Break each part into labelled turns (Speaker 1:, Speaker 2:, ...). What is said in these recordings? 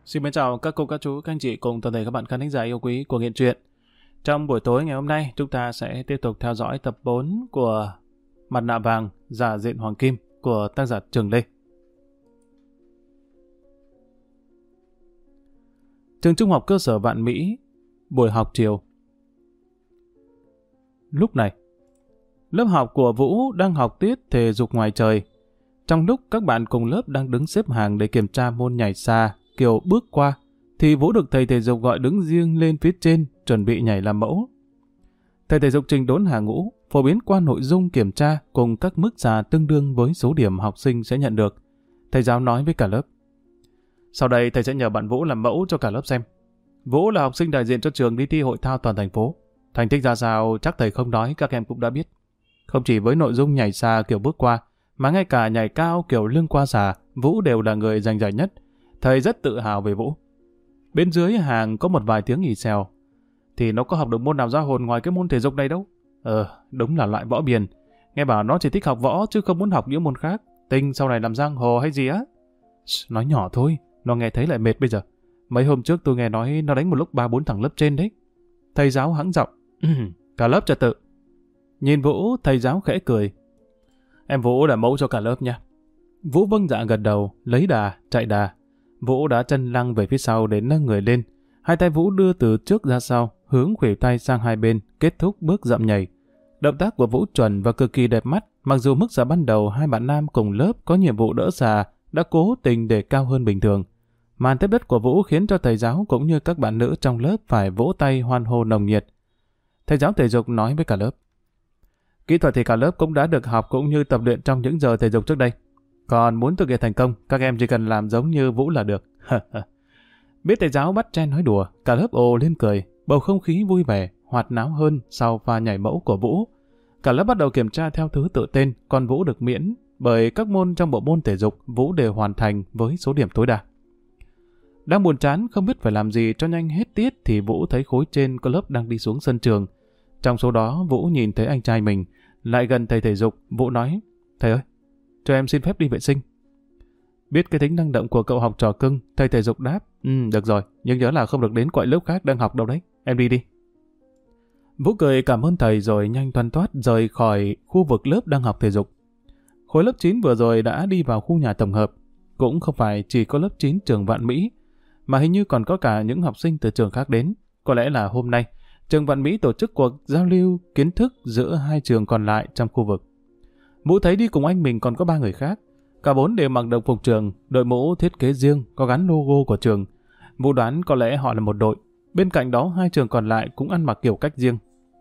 Speaker 1: Xin mến chào các cô, các chú, các anh chị cùng toàn thể các bạn khán thính giả yêu quý của Nghiện Truyện. Trong buổi tối ngày hôm nay, chúng ta sẽ tiếp tục theo dõi tập 4 của Mặt nạ vàng, giả diện Hoàng Kim của tác giả Trường Lê. Trường Trung học cơ sở Vạn Mỹ, buổi học chiều. Lúc này, lớp học của Vũ đang học tiết thể dục ngoài trời. Trong lúc các bạn cùng lớp đang đứng xếp hàng để kiểm tra môn nhảy xa, Kiều bước qua, thì Vũ được thầy thể dục gọi đứng riêng lên phía trên, chuẩn bị nhảy làm mẫu. Thầy thể dục trình đốn hàng ngũ, phổ biến qua nội dung kiểm tra cùng các mức giá tương đương với số điểm học sinh sẽ nhận được. Thầy giáo nói với cả lớp: sau đây thầy sẽ nhờ bạn Vũ làm mẫu cho cả lớp xem. Vũ là học sinh đại diện cho trường đi thi hội thao toàn thành phố. Thành tích ra sao chắc thầy không nói, các em cũng đã biết. Không chỉ với nội dung nhảy xa Kiều bước qua, mà ngay cả nhảy cao Kiều lưng qua xà, Vũ đều là người giành giải nhất. Thầy rất tự hào về Vũ. Bên dưới hàng có một vài tiếng ì xèo. Thì nó có học được môn nào ra hồn ngoài cái môn thể dục này đâu. Đúng là loại võ biền. Nghe bảo nó chỉ thích học võ chứ không muốn học những môn khác. Tinh sau này làm giang hồ hay gì á. Nói nhỏ thôi, nó nghe thấy lại mệt bây giờ. Mấy hôm trước tôi nghe nói nó đánh một lúc 3-4 thằng lớp trên đấy. Thầy giáo hắng giọng: cả lớp trật tự. Nhìn Vũ, thầy giáo khẽ cười: em Vũ là mẫu cho cả lớp nha. Vũ vâng dạ gật đầu, lấy đà, chạy đà. Vũ đã chân lăng về phía sau để nâng người lên. Hai tay Vũ đưa từ trước ra sau, hướng khuỷu tay sang hai bên, kết thúc bước dậm nhảy. Động tác của Vũ chuẩn và cực kỳ đẹp mắt, mặc dù mức giá ban đầu hai bạn nam cùng lớp có nhiệm vụ đỡ xà đã cố tình để cao hơn bình thường. Màn tiếp đất của Vũ khiến cho thầy giáo cũng như các bạn nữ trong lớp phải vỗ tay hoan hô nồng nhiệt. Thầy giáo thể dục nói với cả lớp: kỹ thuật thì cả lớp cũng đã được học cũng như tập luyện trong những giờ thể dục trước đây. Còn muốn thực hiện thành công, các em chỉ cần làm giống như Vũ là được. Biết thầy giáo bắt chen nói đùa, cả lớp ồ lên cười, bầu không khí vui vẻ, hoạt náo hơn sau pha nhảy mẫu của Vũ. Cả lớp bắt đầu kiểm tra theo thứ tự tên, còn Vũ được miễn, bởi các môn trong bộ môn thể dục Vũ đều hoàn thành với số điểm tối đa. Đang buồn chán không biết phải làm gì cho nhanh hết tiết thì Vũ thấy khối trên có lớp đang đi xuống sân trường. Trong số đó Vũ nhìn thấy anh trai mình, lại gần thầy thể dục, Vũ nói: thầy ơi, cho em xin phép đi vệ sinh. Biết cái tính năng động của cậu học trò cưng, thầy thể dục đáp: được rồi, nhưng nhớ là không được đến quậy lớp khác đang học đâu đấy, em đi đi. Vũ cười cảm ơn thầy rồi nhanh toan toát rời khỏi khu vực lớp đang học thể dục. Khối lớp 9 vừa rồi đã đi vào khu nhà tổng hợp. Cũng không phải chỉ có lớp 9 trường Vạn Mỹ, mà hình như còn có cả những học sinh từ trường khác đến. Có lẽ là hôm nay, trường Vạn Mỹ tổ chức cuộc giao lưu kiến thức giữa hai trường còn lại trong khu vực. Vũ thấy đi cùng anh mình còn có 3 người khác. Cả 4 đều mặc đồng phục trường, đội mũ thiết kế riêng, có gắn logo của trường. Vũ đoán có lẽ họ là một đội. Bên cạnh đó 2 trường còn lại cũng ăn mặc kiểu cách riêng.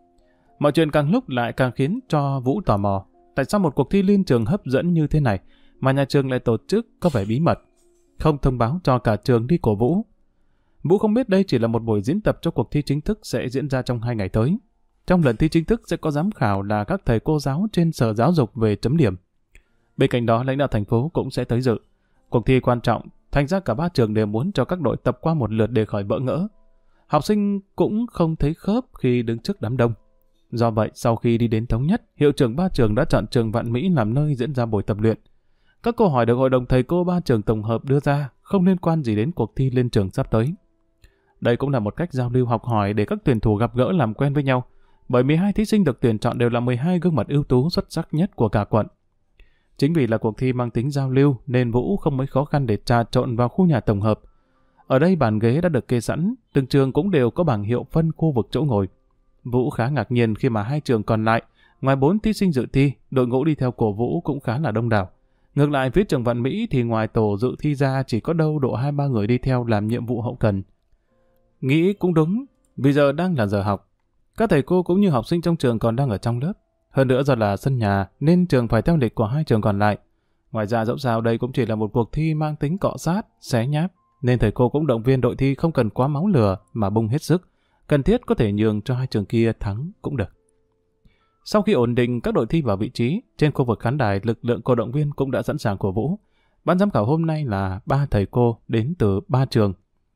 Speaker 1: Mọi chuyện càng lúc lại càng khiến cho Vũ tò mò. Tại sao một cuộc thi liên trường hấp dẫn như thế này mà nhà trường lại tổ chức có vẻ bí mật, không thông báo cho cả trường đi cổ vũ? Vũ không biết đây chỉ là một buổi diễn tập cho cuộc thi chính thức sẽ diễn ra trong 2 ngày tới. Trong lần thi chính thức sẽ có giám khảo là các thầy cô giáo trên sở giáo dục về chấm điểm. Bên cạnh đó lãnh đạo thành phố cũng sẽ tới dự. Cuộc thi quan trọng, thành ra cả 3 trường đều muốn cho các đội tập qua một lượt để khỏi bỡ ngỡ. Học sinh cũng không thấy khớp khi đứng trước đám đông. Do vậy, sau khi đi đến thống nhất, hiệu trưởng 3 trường đã chọn trường Vạn Mỹ làm nơi diễn ra buổi tập luyện. Các câu hỏi được hội đồng thầy cô 3 trường tổng hợp đưa ra không liên quan gì đến cuộc thi liên trường sắp tới. Đây cũng là một cách giao lưu học hỏi để các tuyển thủ gặp gỡ làm quen với nhau, bởi 12 thí sinh được tuyển chọn đều là 12 gương mặt ưu tú xuất sắc nhất của cả quận. Chính vì là cuộc thi mang tính giao lưu nên Vũ không mấy khó khăn để trà trộn vào khu nhà tổng hợp. Ở đây bàn ghế đã được kê sẵn, từng trường cũng đều có bảng hiệu phân khu vực chỗ ngồi. Vũ khá ngạc nhiên khi mà 2 trường còn lại, ngoài 4 thí sinh dự thi, đội ngũ đi theo cổ vũ cũng khá là đông đảo. Ngược lại phía trường Vạn Mỹ thì ngoài tổ dự thi ra chỉ có đâu độ 2-3 người đi theo làm nhiệm vụ hậu cần. Nghĩ cũng đúng, vì giờ đang là giờ học. Các thầy cô cũng như học sinh trong trường còn đang ở trong lớp. Hơn nữa do là sân nhà nên trường phải theo lịch của 2 trường còn lại. Ngoài ra dẫu sao đây cũng chỉ là một cuộc thi mang tính cọ sát, xé nháp, nên thầy cô cũng động viên đội thi không cần quá máu lửa mà bung hết sức. Cần thiết có thể nhường cho 2 trường kia thắng cũng được. Sau khi ổn định các đội thi vào vị trí, trên khu vực khán đài lực lượng cổ động viên cũng đã sẵn sàng cổ vũ. Ban giám khảo hôm nay là 3 thầy cô đến từ 3 trường.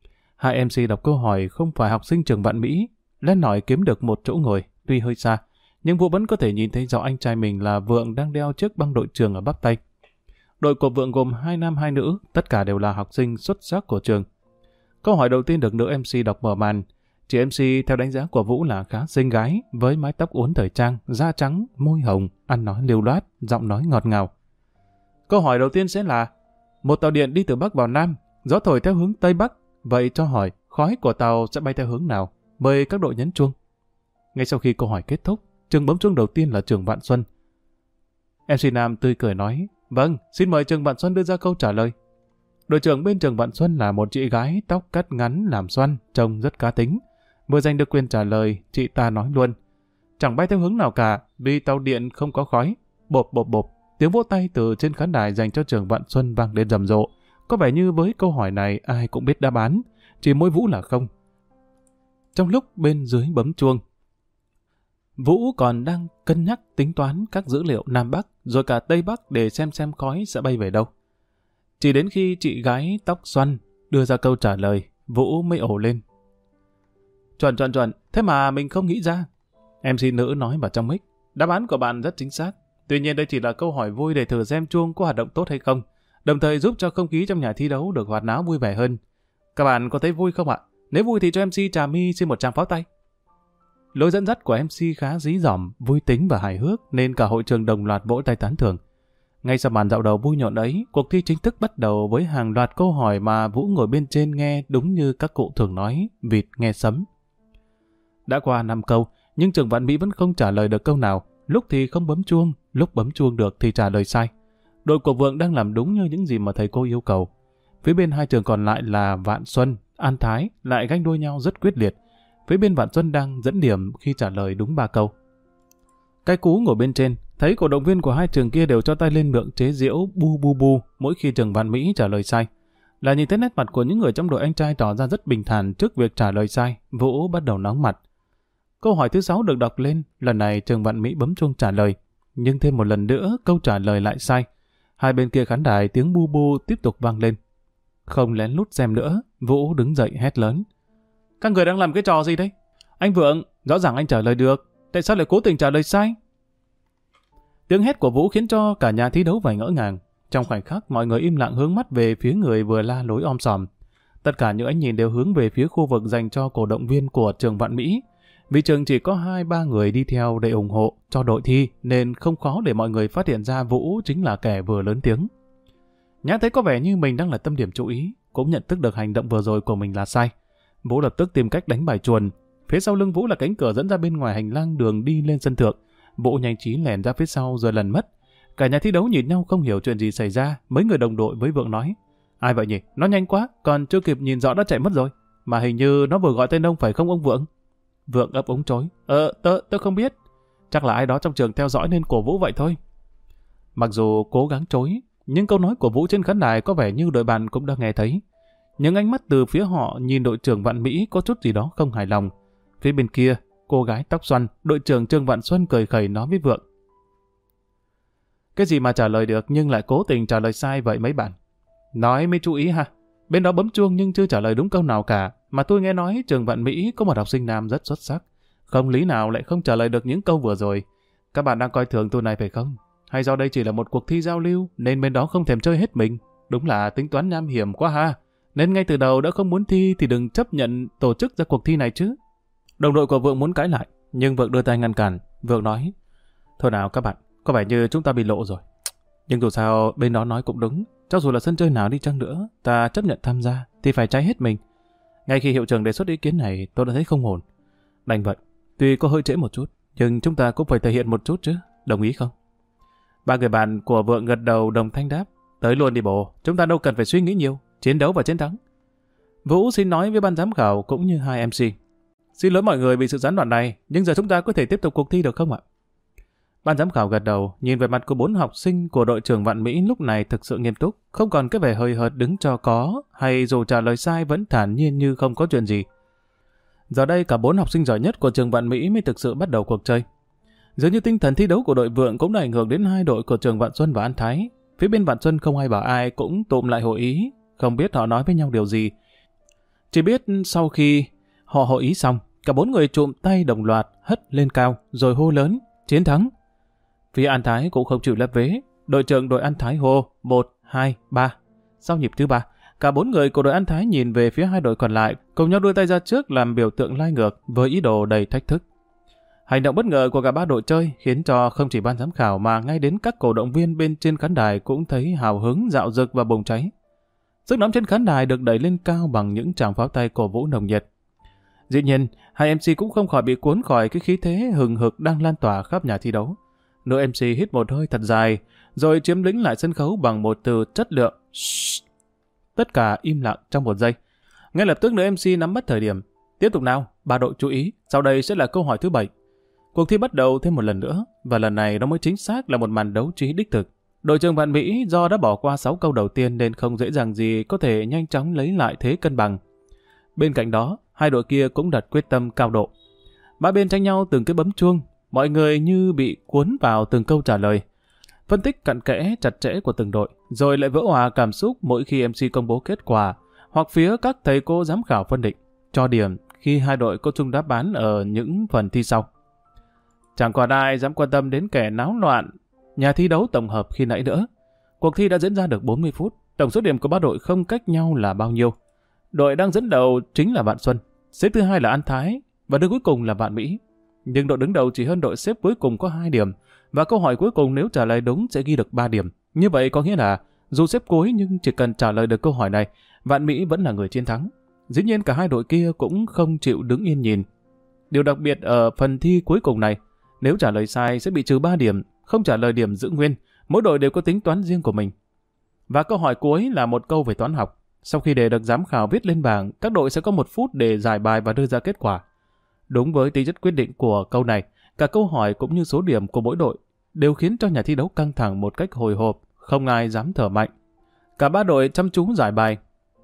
Speaker 1: 2 MC đọc câu hỏi không phải học sinh trường Vạn Mỹ, len lỏi kiếm được một chỗ ngồi, tuy hơi xa, nhưng Vũ vẫn có thể nhìn thấy rõ anh trai mình là Vượng đang đeo chiếc băng đội trường ở bắp tay. Đội của Vượng gồm 2 nam 2 nữ, tất cả đều là học sinh xuất sắc của trường. Câu hỏi đầu tiên được nữ MC đọc mở màn. Chị MC theo đánh giá của Vũ là khá xinh gái, với mái tóc uốn thời trang, da trắng, môi hồng, ăn nói lưu loát, giọng nói ngọt ngào. Câu hỏi đầu tiên sẽ là: một tàu điện đi từ Bắc vào Nam, gió thổi theo hướng Tây Bắc, vậy cho hỏi khói của tàu sẽ bay theo hướng nào? Mời các đội nhấn chuông. Ngay sau khi câu hỏi kết thúc, Trường bấm chuông đầu tiên là Trường Vạn Xuân. MC Nam tươi cười nói: vâng, xin mời Trường Vạn Xuân đưa ra câu trả lời. Đội trưởng bên Trường Vạn Xuân là một chị gái tóc cắt ngắn làm xoăn, trông rất cá tính. Vừa giành được quyền trả lời, chị ta nói luôn: chẳng bay theo hướng nào cả, vì tàu điện không có khói. Bộp bộp bộp, tiếng vỗ tay từ trên khán đài dành cho Trường Vạn Xuân vang lên rầm rộ. Có vẻ như với câu hỏi này ai cũng biết đáp án, chỉ mỗi Vũ là không. Trong lúc bên dưới bấm chuông, Vũ còn đang cân nhắc tính toán các dữ liệu Nam Bắc rồi cả Tây Bắc để xem khói sẽ bay về đâu. Chỉ đến khi chị gái tóc xoăn đưa ra câu trả lời, Vũ mới ồ lên: chuẩn, thế mà mình không nghĩ ra. MC nữ nói vào trong mic: đáp án của bạn rất chính xác. Tuy nhiên đây chỉ là câu hỏi vui để thử xem chuông có hoạt động tốt hay không, đồng thời giúp cho không khí trong nhà thi đấu được hoạt náo vui vẻ hơn. Các bạn có thấy vui không ạ? Nếu vui thì cho MC Trà My xin một tràng pháo tay. Lối dẫn dắt của MC khá dí dỏm, vui tính và hài hước nên cả hội trường đồng loạt vỗ tay tán thưởng. Ngay sau màn dạo đầu vui nhộn ấy, cuộc thi chính thức bắt đầu với hàng loạt câu hỏi mà Vũ ngồi bên trên nghe đúng như các cụ thường nói, vịt nghe sấm. Đã qua 5 câu, nhưng Trường Vạn Mỹ vẫn không trả lời được câu nào, lúc thì không bấm chuông, lúc bấm chuông được thì trả lời sai. Đội của Vượng đang làm đúng như những gì mà thầy cô yêu cầu. Phía bên hai trường còn lại là Vạn Xuân, An Thái lại ganh đua nhau rất quyết liệt. Phía bên Vạn Xuân đang dẫn điểm khi trả lời đúng 3 câu. Cái cú ngồi bên trên, thấy cổ động viên của hai trường kia đều cho tay lên miệng chế giễu bu bu bu mỗi khi Trường Vạn Mỹ trả lời sai. Là nhìn thấy nét mặt của những người trong đội anh trai tỏ ra rất bình thản trước việc trả lời sai, Vũ bắt đầu nóng mặt. Câu hỏi thứ 6 được đọc lên, lần này Trường Vạn Mỹ bấm chuông trả lời, nhưng thêm một lần nữa câu trả lời lại sai. Hai bên kia khán đài tiếng bu bu tiếp tục vang lên. Không lén lút xem nữa, Vũ đứng dậy hét lớn: các người đang làm cái trò gì đấy? Anh Vượng, rõ ràng anh trả lời được, tại sao lại cố tình trả lời sai? Tiếng hét của Vũ khiến cho cả nhà thi đấu phải ngỡ ngàng. Trong khoảnh khắc, mọi người im lặng hướng mắt về phía người vừa la lối om sòm. Tất cả những ánh nhìn đều hướng về phía khu vực dành cho cổ động viên của Trường Vạn Mỹ. Vì trường chỉ có 2-3 người đi theo để ủng hộ cho đội thi, nên không khó để mọi người phát hiện ra Vũ chính là kẻ vừa lớn tiếng. Nhã thấy có vẻ như mình đang là tâm điểm chú ý, cũng nhận thức được hành động vừa rồi của mình là sai. Vũ lập tức tìm cách đánh bài chuồn. Phía sau lưng Vũ là cánh cửa dẫn ra bên ngoài hành lang đường đi lên sân thượng. Vũ nhanh trí lẻn ra phía sau rồi lần mất. Cả nhà thi đấu nhìn nhau không hiểu chuyện gì xảy ra. Mấy người đồng đội với Vượng nói: ai vậy nhỉ? Nó nhanh quá, còn chưa kịp nhìn rõ đã chạy mất rồi. Mà hình như nó vừa gọi tên ông phải không ông Vượng? Vượng ấp úng chối: tớ không biết. Chắc là ai đó trong trường theo dõi nên cổ vũ vậy thôi. Mặc dù cố gắng chối, nhưng câu nói của Vũ trên khán đài có vẻ như đội bạn cũng đã nghe thấy. Những ánh mắt từ phía họ nhìn đội trưởng Vạn Mỹ có chút gì đó không hài lòng. Phía bên kia, cô gái tóc xoăn, đội trưởng Trương Vạn Xuân cười khẩy nói với Vượng: cái gì mà trả lời được nhưng lại cố tình trả lời sai vậy mấy bạn? Nói mới chú ý ha. Bên đó bấm chuông nhưng chưa trả lời đúng câu nào cả. Mà tôi nghe nói trường Vạn Mỹ có một học sinh nam rất xuất sắc. Không lý nào lại không trả lời được những câu vừa rồi. Các bạn đang coi thường tôi này phải không? Hay do đây chỉ là một cuộc thi giao lưu nên bên đó không thèm chơi hết mình? Đúng là tính toán nham hiểm quá ha. Nên ngay từ đầu đã không muốn thi thì đừng chấp nhận tổ chức ra cuộc thi này chứ. Đồng đội của Vượng muốn cãi lại, nhưng Vượng đưa tay ngăn cản. Vượng nói: thôi nào các bạn, có vẻ như chúng ta bị lộ rồi. Nhưng dù sao bên đó nói cũng đúng. Cho dù là sân chơi nào đi chăng nữa, ta chấp nhận tham gia thì phải cháy hết mình. Ngay khi hiệu trưởng đề xuất ý kiến này, tôi đã thấy không ổn. Đành vậy, tuy có hơi trễ một chút, nhưng chúng ta cũng phải thể hiện một chút chứ, đồng ý không? Ba người bạn của Vượng gật đầu đồng thanh đáp: tới luôn đi bộ, chúng ta đâu cần phải suy nghĩ nhiều, chiến đấu và chiến thắng. Vũ xin nói với ban giám khảo cũng như hai MC: xin lỗi mọi người vì sự gián đoạn này, nhưng giờ chúng ta có thể tiếp tục cuộc thi được không ạ? Ban giám khảo gật đầu, nhìn về mặt của 4 học sinh của đội trưởng Vạn Mỹ lúc này thực sự nghiêm túc, không còn cái vẻ hời hợt đứng cho có, hay dù trả lời sai vẫn thản nhiên như không có chuyện gì. Giờ đây cả 4 học sinh giỏi nhất của trường Vạn Mỹ mới thực sự bắt đầu cuộc chơi. Dường như tinh thần thi đấu của đội Vượng cũng đã ảnh hưởng đến hai đội của trường Vạn Xuân và An Thái. Phía bên Vạn Xuân không ai bảo ai cũng tụm lại hội ý, không biết họ nói với nhau điều gì. Chỉ biết sau khi họ hội ý xong, cả 4 người chụm tay đồng loạt hất lên cao rồi hô lớn: chiến thắng! Phía An Thái cũng không chịu lép vế, đội trưởng đội An Thái hô 1, 2, 3. Sau nhịp thứ 3, Cả 4 người của đội An Thái nhìn về phía hai đội còn lại, cùng nhau đưa tay ra trước làm biểu tượng lai ngược với ý đồ đầy thách thức. Hành động bất ngờ của cả 3 đội chơi khiến cho không chỉ ban giám khảo mà ngay đến các cổ động viên bên trên khán đài cũng thấy hào hứng, dạo dực và bùng cháy. Sức nóng trên khán đài được đẩy lên cao bằng những tràng pháo tay cổ vũ nồng nhiệt. Dĩ nhiên, hai MC cũng không khỏi bị cuốn khỏi cái khí thế hừng hực đang lan tỏa khắp nhà thi đấu. Nữ MC hít một hơi thật dài, rồi chiếm lĩnh lại sân khấu bằng một từ chất lượng. Shhh. Tất cả im lặng trong một giây. Ngay lập tức nữ MC nắm bắt thời điểm. Tiếp tục nào, 3 đội chú ý, sau đây sẽ là câu hỏi thứ 7. Cuộc thi bắt đầu thêm một lần nữa, và lần này nó mới chính xác là một màn đấu trí đích thực. Đội trường Vạn Mỹ do đã bỏ qua 6 câu đầu tiên nên không dễ dàng gì có thể nhanh chóng lấy lại thế cân bằng. Bên cạnh đó, hai đội kia cũng đặt quyết tâm cao độ. Ba bên tranh nhau từng cái bấm chuông, mọi người như bị cuốn vào từng câu trả lời. Phân tích cặn kẽ chặt chẽ của từng đội, rồi lại vỡ hòa cảm xúc mỗi khi MC công bố kết quả, hoặc phía các thầy cô giám khảo phân định, cho điểm khi hai đội có chung đáp án ở những phần thi sau. Chẳng còn ai dám quan tâm đến kẻ náo loạn nhà thi đấu tổng hợp khi nãy nữa. Cuộc thi đã diễn ra được 40 phút, tổng số điểm của ba đội không cách nhau là bao nhiêu. Đội đang dẫn đầu chính là Vạn Xuân, xếp thứ hai là An Thái và đội cuối cùng là Vạn Mỹ. Nhưng đội đứng đầu chỉ hơn đội xếp cuối cùng có 2 điểm, và câu hỏi cuối cùng nếu trả lời đúng sẽ ghi được 3 điểm. Như vậy có nghĩa là dù xếp cuối nhưng chỉ cần trả lời được câu hỏi này, Vạn Mỹ vẫn là người chiến thắng. Dĩ nhiên cả hai đội kia cũng không chịu đứng yên nhìn. Điều đặc biệt ở phần thi cuối cùng này, nếu trả lời sai sẽ bị trừ 3 điểm, không trả lời điểm giữ nguyên, mỗi đội đều có tính toán riêng của mình. Và câu hỏi cuối là một câu về toán học. Sau khi đề được giám khảo viết lên bảng, các đội sẽ có 1 phút để giải bài và đưa ra kết quả. Đúng với tính chất quyết định của câu này, cả câu hỏi cũng như số điểm của mỗi đội đều khiến cho nhà thi đấu căng thẳng một cách hồi hộp, không ai dám thở mạnh. Cả 3 đội chăm chú giải bài.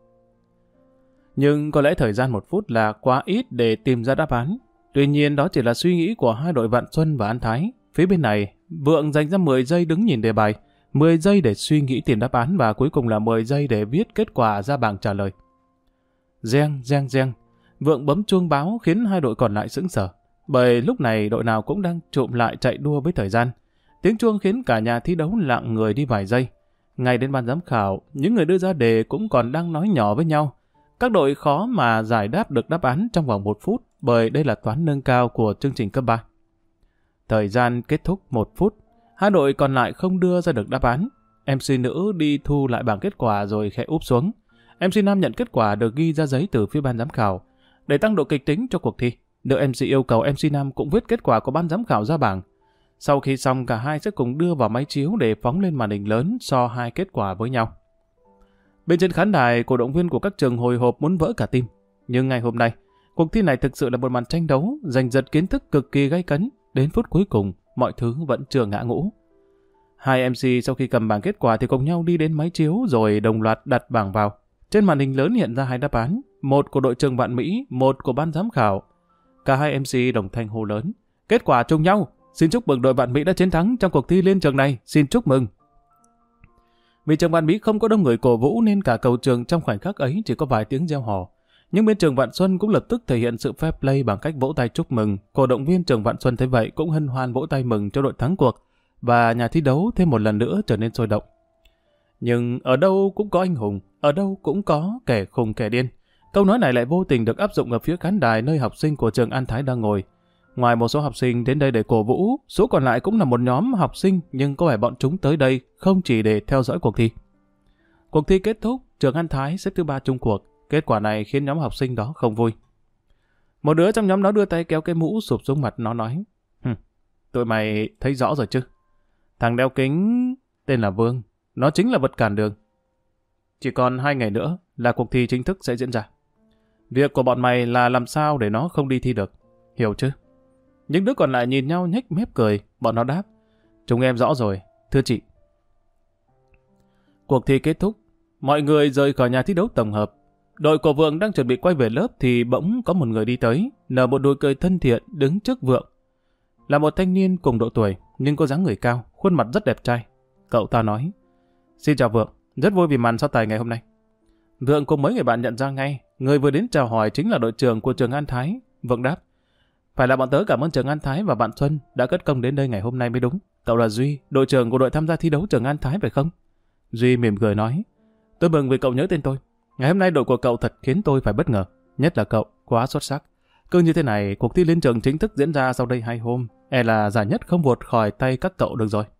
Speaker 1: Nhưng có lẽ thời gian 1 phút là quá ít để tìm ra đáp án. Tuy nhiên đó chỉ là suy nghĩ của hai đội Vạn Xuân và An Thái. Phía bên này, Vượng dành ra 10 giây đứng nhìn đề bài, 10 giây để suy nghĩ tìm đáp án và cuối cùng là 10 giây để viết kết quả ra bảng trả lời. Reng, reng, reng. Vượng bấm chuông báo khiến hai đội còn lại sững sờ. Bởi lúc này đội nào cũng đang trộm lại chạy đua với thời gian. Tiếng chuông khiến cả nhà thi đấu lặng người đi vài giây. Ngay đến ban giám khảo, những người đưa ra đề cũng còn đang nói nhỏ với nhau. Các đội khó mà giải đáp được đáp án trong vòng 1 phút bởi đây là toán nâng cao của chương trình cấp 3. Thời gian kết thúc 1 phút. Hai đội còn lại không đưa ra được đáp án. MC nữ đi thu lại bảng kết quả rồi khẽ úp xuống. MC nam nhận kết quả được ghi ra giấy từ phía ban giám khảo. Để tăng độ kịch tính cho cuộc thi, nữ MC yêu cầu MC nam cũng viết kết quả của ban giám khảo ra bảng. Sau khi xong, cả hai sẽ cùng đưa vào máy chiếu để phóng lên màn hình lớn so hai kết quả với nhau. Bên trên khán đài, cổ động viên của các trường hồi hộp muốn vỡ cả tim. Nhưng ngày hôm nay, cuộc thi này thực sự là một màn tranh đấu giành giật kiến thức cực kỳ gay cấn. Đến phút cuối cùng, mọi thứ vẫn chưa ngã ngũ. Hai MC sau khi cầm bảng kết quả thì cùng nhau đi đến máy chiếu rồi đồng loạt đặt bảng vào. Trên màn hình lớn hiện ra 2 đáp án, một của đội trường Vạn Mỹ, một của ban giám khảo. Cả hai MC đồng thanh hô lớn: kết quả trùng nhau, xin chúc mừng đội Vạn Mỹ đã chiến thắng trong cuộc thi liên trường này, xin chúc mừng. Vì trường Vạn Mỹ không có đông người cổ vũ nên cả cầu trường trong khoảnh khắc ấy chỉ có vài tiếng reo hò. Nhưng bên trường Vạn Xuân cũng lập tức thể hiện sự fair play bằng cách vỗ tay chúc mừng. Cổ động viên trường Vạn Xuân thấy vậy cũng hân hoan vỗ tay mừng cho đội thắng cuộc và nhà thi đấu thêm một lần nữa trở nên sôi động. Nhưng ở đâu cũng có anh hùng, ở đâu cũng có kẻ khùng kẻ điên. Câu nói này lại vô tình được áp dụng ở phía khán đài nơi học sinh của trường An Thái đang ngồi. Ngoài một số học sinh đến đây để cổ vũ, số còn lại cũng là một nhóm học sinh nhưng có vẻ bọn chúng tới đây không chỉ để theo dõi cuộc thi. Cuộc thi kết thúc, trường An Thái xếp thứ 3 chung cuộc. Kết quả này khiến nhóm học sinh đó không vui. Một đứa trong nhóm đó đưa tay kéo cái mũ sụp xuống mặt, nó nói: tụi mày thấy rõ rồi chứ? Thằng đeo kính tên là Vương, nó chính là vật cản đường. Chỉ còn 2 ngày nữa là cuộc thi chính thức sẽ diễn ra. Việc của bọn mày là làm sao để nó không đi thi được, hiểu chứ? Những đứa còn lại nhìn nhau nhếch mép cười, bọn nó đáp: chúng em rõ rồi, thưa chị. Cuộc thi kết thúc, mọi người rời khỏi nhà thi đấu tổng hợp. Đội của Vượng đang chuẩn bị quay về lớp thì bỗng có một người đi tới, nở một nụ cười thân thiện đứng trước Vượng. Là một thanh niên cùng độ tuổi, nhưng có dáng người cao, khuôn mặt rất đẹp trai. Cậu ta nói: xin chào Vượng, rất vui vì màn so tài ngày hôm nay. Vượng cùng mấy người bạn nhận ra ngay, người vừa đến chào hỏi chính là đội trưởng của trường An Thái. Vượng đáp: phải là bọn tớ cảm ơn trường An Thái và bạn Xuân đã cất công đến đây ngày hôm nay mới đúng. Cậu là Duy, đội trưởng của đội tham gia thi đấu trường An Thái phải không? Duy mỉm cười nói: tôi mừng vì cậu nhớ tên tôi. Ngày hôm nay đội của cậu thật khiến tôi phải bất ngờ. Nhất là cậu, quá xuất sắc. Cứ như thế này, cuộc thi liên trường chính thức diễn ra sau đây 2 hôm. E là giải nhất không vụt khỏi tay các cậu được rồi.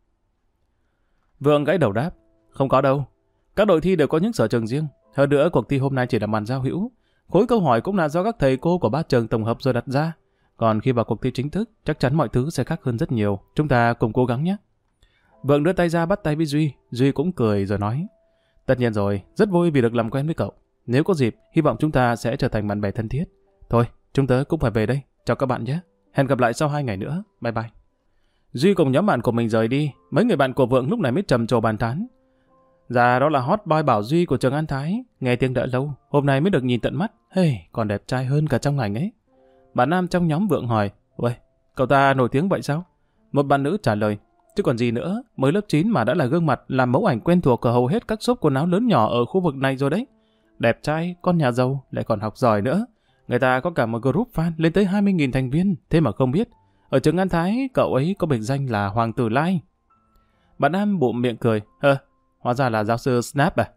Speaker 1: Vượng gãy đầu đáp. Không có đâu. Các đội thi đều có những sở trường riêng. Hơn nữa, cuộc thi hôm nay chỉ là màn giao hữu. Khối câu hỏi cũng là do các thầy cô của 3 trường tổng hợp rồi đặt ra. Còn khi vào cuộc thi chính thức, chắc chắn mọi thứ sẽ khác hơn rất nhiều. Chúng ta cùng cố gắng nhé. Vượng đưa tay ra bắt tay với Duy. Duy cũng cười rồi nói. Tất nhiên rồi, rất vui vì được làm quen với cậu. Nếu có dịp, hy vọng chúng ta sẽ trở thành bạn bè thân thiết. Thôi, chúng tớ cũng phải về đây. Chào các bạn nhé. Hẹn gặp lại sau 2 ngày nữa. Bye bye. Duy cùng nhóm bạn của mình rời đi. Mấy người bạn của Vượng lúc này mới trầm trồ bàn tán. Dạ, đó là hot boy Bảo Duy của trường An Thái. Nghe tiếng đợi lâu, hôm nay mới được nhìn tận mắt. Hey, còn đẹp trai hơn cả trong ảnh ấy. Bạn nam trong nhóm Vượng hỏi. Uầy, cậu ta nổi tiếng vậy sao? Một bạn nữ trả lời. Chứ còn gì nữa, mới lớp 9 mà đã là gương mặt làm mẫu ảnh quen thuộc ở hầu hết các shop quần áo lớn nhỏ ở khu vực này rồi đấy. Đẹp trai, con nhà giàu, lại còn học giỏi nữa. Người ta có cả một group fan lên tới 20.000 thành viên, thế mà không biết. Ở trường An Thái, cậu ấy có biệt danh là Hoàng Tử Lai. Bạn nam bụm miệng cười. Hóa ra là giáo sư Snap à?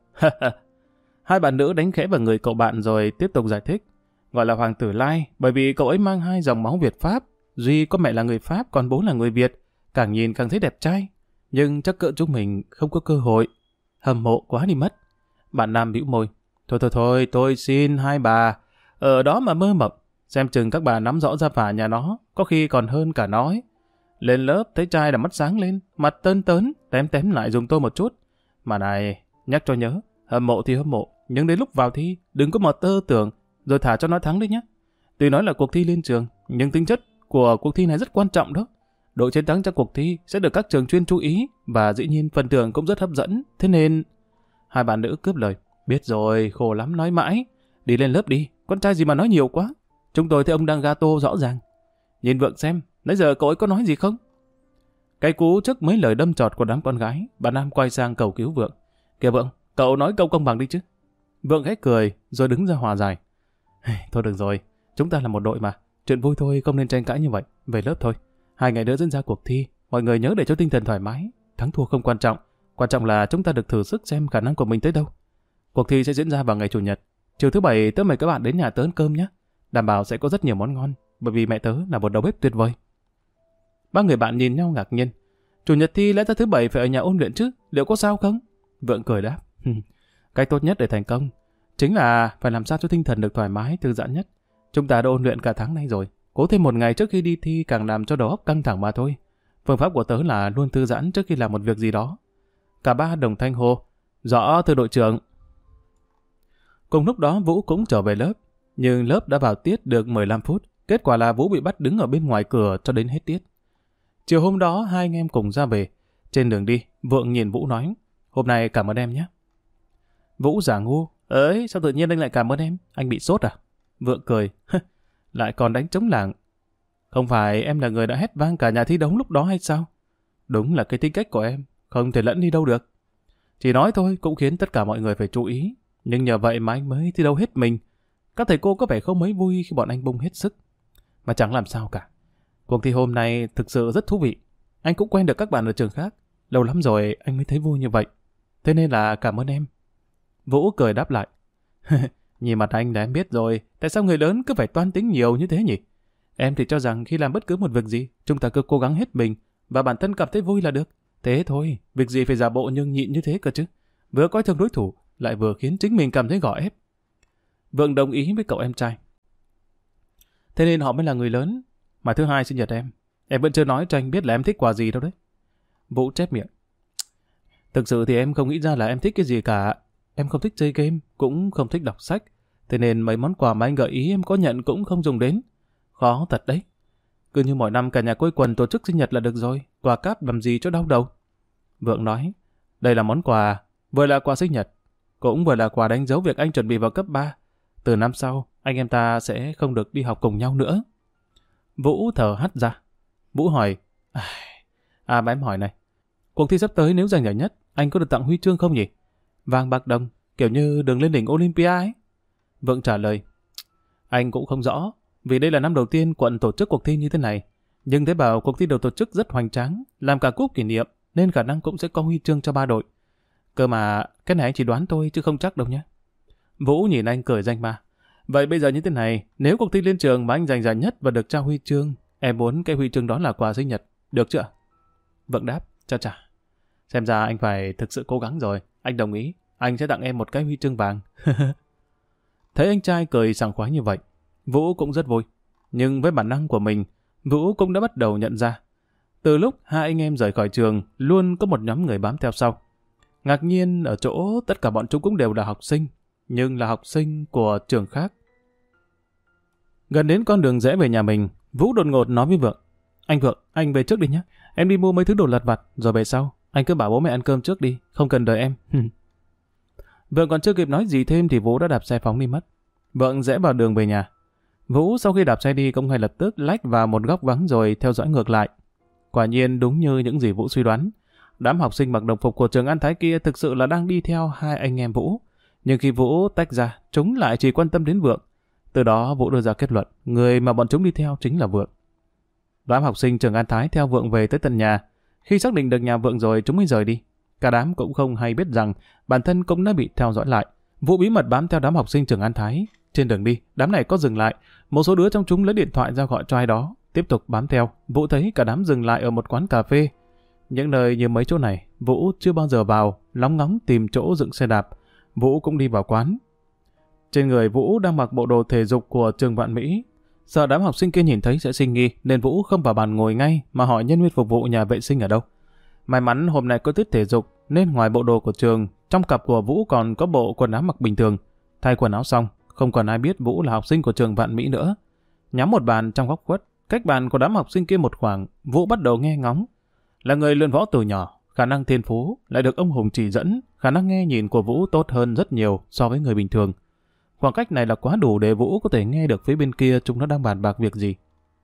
Speaker 1: Hai bạn nữ đánh khẽ vào người cậu bạn rồi tiếp tục giải thích. Gọi là Hoàng Tử Lai bởi vì cậu ấy mang 2 dòng máu Việt Pháp. Duy có mẹ là người Pháp, còn bố là người Việt. Càng nhìn càng thấy đẹp trai. Nhưng chắc cỡ chúng mình không có cơ hội. Hâm mộ quá đi mất. Bạn nam bĩu môi. Thôi, tôi xin hai bà. Ở đó mà mơ mộng. Xem chừng các bà nắm rõ ra phả nhà nó. Có khi còn hơn cả nói. Lên lớp thấy trai là mắt sáng lên. Mặt tơn tớn, tém lại dùng tôi một chút. Mà này, nhắc cho nhớ. Hâm mộ thì hâm mộ. Nhưng đến lúc vào thi, đừng có mà tơ tưởng. Rồi thả cho nó thắng đi nhé. Tuy nói là cuộc thi liên trường, nhưng tính chất của cuộc thi này rất quan trọng đó. Đội chiến thắng trong cuộc thi sẽ được các trường chuyên chú ý và dĩ nhiên phần thưởng cũng rất hấp dẫn. Thế nên... Hai bạn nữ cướp lời. Biết rồi, khổ lắm nói mãi. Đi lên lớp đi, con trai gì mà nói nhiều quá. Chúng tôi thấy ông đang gato rõ ràng. Nhìn Vượng xem, nãy giờ cậu ấy có nói gì không? Cái cú trước mấy lời đâm chọt của đám con gái, bà Nam quay sang cầu cứu Vượng. Kìa Vượng, cậu nói câu công bằng đi chứ. Vượng khẽ cười rồi đứng ra hòa giải. Thôi được rồi, chúng ta là một đội mà. Chuyện vui thôi, không nên tranh cãi như vậy. Về lớp thôi. 2 ngày nữa diễn ra cuộc thi, mọi người nhớ để cho tinh thần thoải mái. Thắng thua không quan trọng, quan trọng là chúng ta được thử sức xem khả năng của mình tới đâu. Cuộc thi sẽ diễn ra vào ngày Chủ nhật. Chiều thứ Bảy tớ mời các bạn đến nhà tớ ăn cơm nhé. Đảm bảo sẽ có rất nhiều món ngon, bởi vì mẹ tớ là một đầu bếp tuyệt vời. 3 người bạn nhìn nhau ngạc nhiên. Chủ nhật thi lẽ ra thứ Bảy phải ở nhà ôn luyện chứ, liệu có sao không? Vượng cười đáp. Cách tốt nhất để thành công chính là phải làm sao cho tinh thần được thoải mái, thư giãn nhất. Chúng ta đã ôn luyện cả tháng nay rồi. Cố thêm 1 ngày trước khi đi thi càng làm cho đầu óc căng thẳng mà thôi. Phương pháp của tớ là luôn thư giãn trước khi làm một việc gì đó. Cả 3 đồng thanh hô. Rõ thưa đội trưởng. Cùng lúc đó Vũ cũng trở về lớp. Nhưng lớp đã vào tiết được 15 phút. Kết quả là Vũ bị bắt đứng ở bên ngoài cửa cho đến hết tiết. Chiều hôm đó 2 anh em cùng ra về. Trên đường đi, Vượng nhìn Vũ nói. Hôm nay cảm ơn em nhé. Vũ giả ngu. Ấy, sao tự nhiên anh lại cảm ơn em? Anh bị sốt à? Vượng cười. Lại còn đánh trống lảng. Không phải em là người đã hét vang cả nhà thi đấu lúc đó hay sao? Đúng là cái tính cách của em, không thể lẫn đi đâu được. Chỉ nói thôi cũng khiến tất cả mọi người phải chú ý. Nhưng nhờ vậy mà anh mới thi đấu hết mình. Các thầy cô có vẻ không mấy vui khi bọn anh bung hết sức. Mà chẳng làm sao cả. Cuộc thi hôm nay thực sự rất thú vị. Anh cũng quen được các bạn ở trường khác. Lâu lắm rồi anh mới thấy vui như vậy. Thế nên là cảm ơn em. Vũ cười đáp lại. Nhìn mặt anh là em biết rồi. Tại sao người lớn cứ phải toan tính nhiều như thế nhỉ? Em thì cho rằng khi làm bất cứ một việc gì, chúng ta cứ cố gắng hết mình và bản thân cảm thấy vui là được. Thế thôi, việc gì phải giả bộ nhưng nhịn như thế cơ chứ. Vừa coi thường đối thủ, lại vừa khiến chính mình cảm thấy gò ép. Vượng đồng ý với cậu em trai. Thế nên họ mới là người lớn. Mà thứ hai sinh nhật em vẫn chưa nói cho anh biết là em thích quà gì đâu đấy. Vũ chép miệng. Thực sự thì em không nghĩ ra là em thích cái gì cả. Em không thích chơi game, cũng không thích đọc sách. Thế nên mấy món quà mà anh gợi ý em có nhận cũng không dùng đến. Khó thật đấy. Cứ như mỗi năm cả nhà quây quần tổ chức sinh nhật là được rồi. Quà cáp làm gì cho đau đầu. Vượng nói. Đây là món quà, vừa là quà sinh nhật, cũng vừa là quà đánh dấu việc anh chuẩn bị vào cấp 3. Từ năm sau, anh em ta sẽ không được đi học cùng nhau nữa. Vũ thở hắt ra. Vũ hỏi. Mà em hỏi này. Cuộc thi sắp tới nếu giành giải nhất, anh có được tặng huy chương không nhỉ? Vàng bạc đồng, kiểu như đường lên đỉnh Olympia ấy. Vượng trả lời. Anh cũng không rõ, vì đây là năm đầu tiên quận tổ chức cuộc thi như thế này. Nhưng thấy bảo cuộc thi đầu tổ chức rất hoành tráng, làm cả cúp kỷ niệm, nên khả năng cũng sẽ có huy chương cho 3 đội. Cơ mà, cái này anh chỉ đoán thôi chứ không chắc đâu nhé. Vũ nhìn anh cười danh ma. Vậy bây giờ như thế này, nếu cuộc thi liên trường mà anh giành giải nhất và được trao huy chương, em muốn cái huy chương đó là quà sinh nhật, được chưa? Vượng đáp, chà. Xem ra anh phải thực sự cố gắng rồi, anh đồng ý, anh sẽ tặng em một cái huy chương vàng. Thấy anh trai cười sảng khoái như vậy, Vũ cũng rất vui. Nhưng với bản năng của mình, Vũ cũng đã bắt đầu nhận ra. Từ lúc hai anh em rời khỏi trường, luôn có một nhóm người bám theo sau. Ngạc nhiên ở chỗ tất cả bọn chúng cũng đều là học sinh, nhưng là học sinh của trường khác. Gần đến con đường rẽ về nhà mình, Vũ đột ngột nói với Vượng. Anh Vượng, anh về trước đi nhé. Em đi mua mấy thứ đồ lặt vặt, rồi về sau. Anh cứ bảo bố mẹ ăn cơm trước đi, không cần đợi em. Vượng còn chưa kịp nói gì thêm thì Vũ đã đạp xe phóng đi mất. Vượng rẽ vào đường về nhà. Vũ sau khi đạp xe đi cũng ngay lập tức lách vào một góc vắng rồi theo dõi ngược lại. Quả nhiên đúng như những gì Vũ suy đoán. Đám học sinh mặc đồng phục của trường An Thái kia thực sự là đang đi theo hai anh em Vũ. Nhưng khi Vũ tách ra, chúng lại chỉ quan tâm đến Vượng. Từ đó Vũ đưa ra kết luận, người mà bọn chúng đi theo chính là Vượng. Đám học sinh trường An Thái theo Vượng về tới tận nhà. Khi xác định được nhà Vượng rồi, chúng mới rời đi. Cả đám cũng không hay biết rằng bản thân cũng đã bị theo dõi lại. Vũ bí mật bám theo đám học sinh trường An Thái. Trên đường đi, đám này có dừng lại. Một số đứa trong chúng lấy điện thoại ra gọi cho ai đó. Tiếp tục bám theo. Vũ thấy cả đám dừng lại ở một quán cà phê. Những nơi như mấy chỗ này, Vũ chưa bao giờ vào, lóng ngóng tìm chỗ dựng xe đạp. Vũ cũng đi vào quán. Trên người Vũ đang mặc bộ đồ thể dục của trường Vạn Mỹ. Sợ đám học sinh kia nhìn thấy sẽ sinh nghi, nên Vũ không vào bàn ngồi ngay mà hỏi nhân viên phục vụ nhà vệ sinh ở đâu. May mắn hôm nay có tiết thể dục, nên ngoài bộ đồ của trường, trong cặp của Vũ còn có bộ quần áo mặc bình thường. Thay quần áo xong, không còn ai biết Vũ là học sinh của trường Vạn Mỹ nữa. Nhắm một bàn trong góc khuất, cách bàn của đám học sinh kia một khoảng, Vũ bắt đầu nghe ngóng. Là người luyện võ từ nhỏ, khả năng thiên phú lại được ông Hùng chỉ dẫn, khả năng nghe nhìn của Vũ tốt hơn rất nhiều so với người bình thường. Khoảng cách này là quá đủ để Vũ có thể nghe được phía bên kia chúng nó đang bàn bạc việc gì.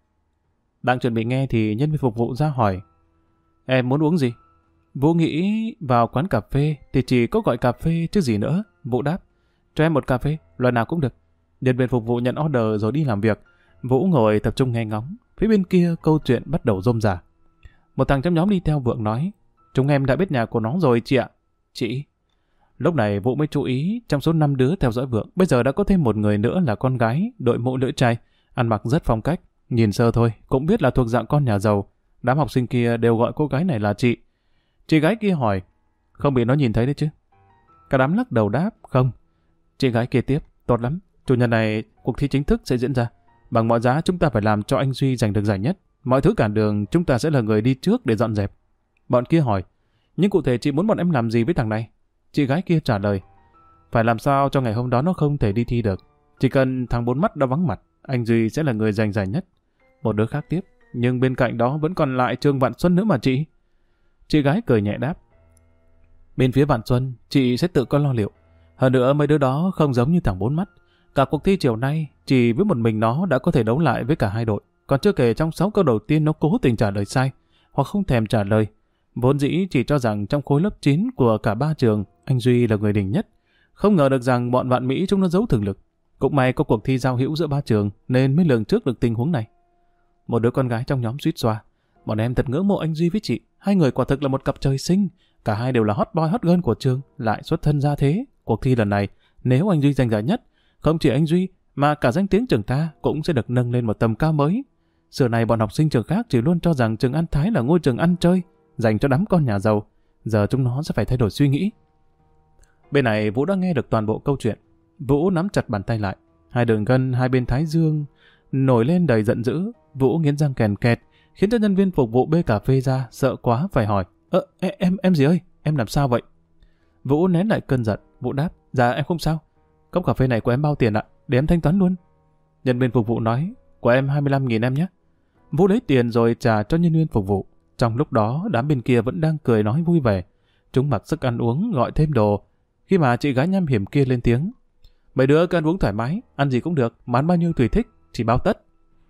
Speaker 1: Đang chuẩn bị nghe thì nhân viên phục vụ ra hỏi, em muốn uống gì? Vũ nghĩ vào quán cà phê thì chỉ có gọi cà phê chứ gì nữa. Vũ đáp, cho em một cà phê, loại nào cũng được. Nhân viên phục vụ nhận order rồi đi làm việc. Vũ ngồi tập trung nghe ngóng. Phía bên kia câu chuyện bắt đầu rôm rả. Một thằng trong nhóm đi theo Vượng nói, chúng em đã biết nhà của nó rồi chị ạ. Chị? Lúc này Vũ mới chú ý, trong số 5 đứa theo dõi Vượng, bây giờ đã có thêm một người nữa là con gái, đội mũ lưỡi trai, ăn mặc rất phong cách. Nhìn sơ thôi, cũng biết là thuộc dạng con nhà giàu. Đám học sinh kia đều gọi cô gái này là chị. Chị gái kia hỏi, không bị nó nhìn thấy đấy chứ? Cả đám lắc đầu đáp, không. Chị gái kia tiếp, tốt lắm. Chủ nhật này, cuộc thi chính thức sẽ diễn ra. Bằng mọi giá chúng ta phải làm cho anh Duy giành được giải nhất. Mọi thứ cản đường, chúng ta sẽ là người đi trước để dọn dẹp. Bọn kia hỏi, nhưng cụ thể chị muốn bọn em làm gì với thằng này? Chị gái kia trả lời, phải làm sao cho ngày hôm đó nó không thể đi thi được. Chỉ cần thằng bốn mắt đó vắng mặt, anh Duy sẽ là người giành giải nhất. Một đứa khác tiếp, nhưng bên cạnh đó vẫn còn lại Trương Vạn Xuân nữa mà chị. Chị gái cười nhẹ đáp, bên phía Vạn Xuân, chị sẽ tự có lo liệu. Hơn nữa mấy đứa đó không giống như thằng bốn mắt. Cả cuộc thi chiều nay, chỉ với một mình nó đã có thể đấu lại với cả hai đội. Còn chưa kể trong 6 câu đầu tiên nó cố tình trả lời sai, hoặc không thèm trả lời. Vốn dĩ chỉ cho rằng trong khối lớp 9 của cả ba trường, anh Duy là người đỉnh nhất. Không ngờ được rằng bọn Vạn Mỹ chúng nó giấu thực lực. Cũng may có cuộc thi giao hữu giữa ba trường nên mới lường trước được tình huống này. Một đứa con gái trong nhóm suýt xoa, bọn em thật ngưỡng mộ anh Duy với chị. Hai người quả thực là một cặp trời sinh. Cả hai đều là hot boy hot girl của trường, lại xuất thân ra thế. Cuộc thi lần này, nếu anh Duy giành giải nhất, không chỉ anh Duy mà cả danh tiếng trường ta cũng sẽ được nâng lên một tầm cao mới. Xưa này bọn học sinh trường khác chỉ luôn cho rằng trường An Thái là ngôi trường ăn chơi, dành cho đám con nhà giàu. Giờ chúng nó sẽ phải thay đổi suy nghĩ. Bên này Vũ đã nghe được toàn bộ câu chuyện. Vũ nắm chặt bàn tay lại. Hai đường gân hai bên thái dương nổi lên đầy giận dữ. Vũ nghiến răng kèn kẹt, khiến cho nhân viên phục vụ bê cà phê ra, sợ quá phải hỏi, em gì ơi, em làm sao vậy? Vũ nén lại cơn giận. Vũ đáp, dạ em không sao. Cốc cà phê này của em bao tiền ạ? Để em thanh toán luôn. Nhân viên phục vụ nói, của em 25.000 em nhé. Vũ lấy tiền rồi trả cho nhân viên phục vụ. Trong lúc đó, đám bên kia vẫn đang cười nói vui vẻ. Chúng mặc sức ăn uống, gọi thêm đồ. Khi mà chị gái nham hiểm kia lên tiếng, mấy đứa cứ ăn uống thoải mái, ăn gì cũng được, mà ăn bao nhiêu tùy thích, chỉ bao tất.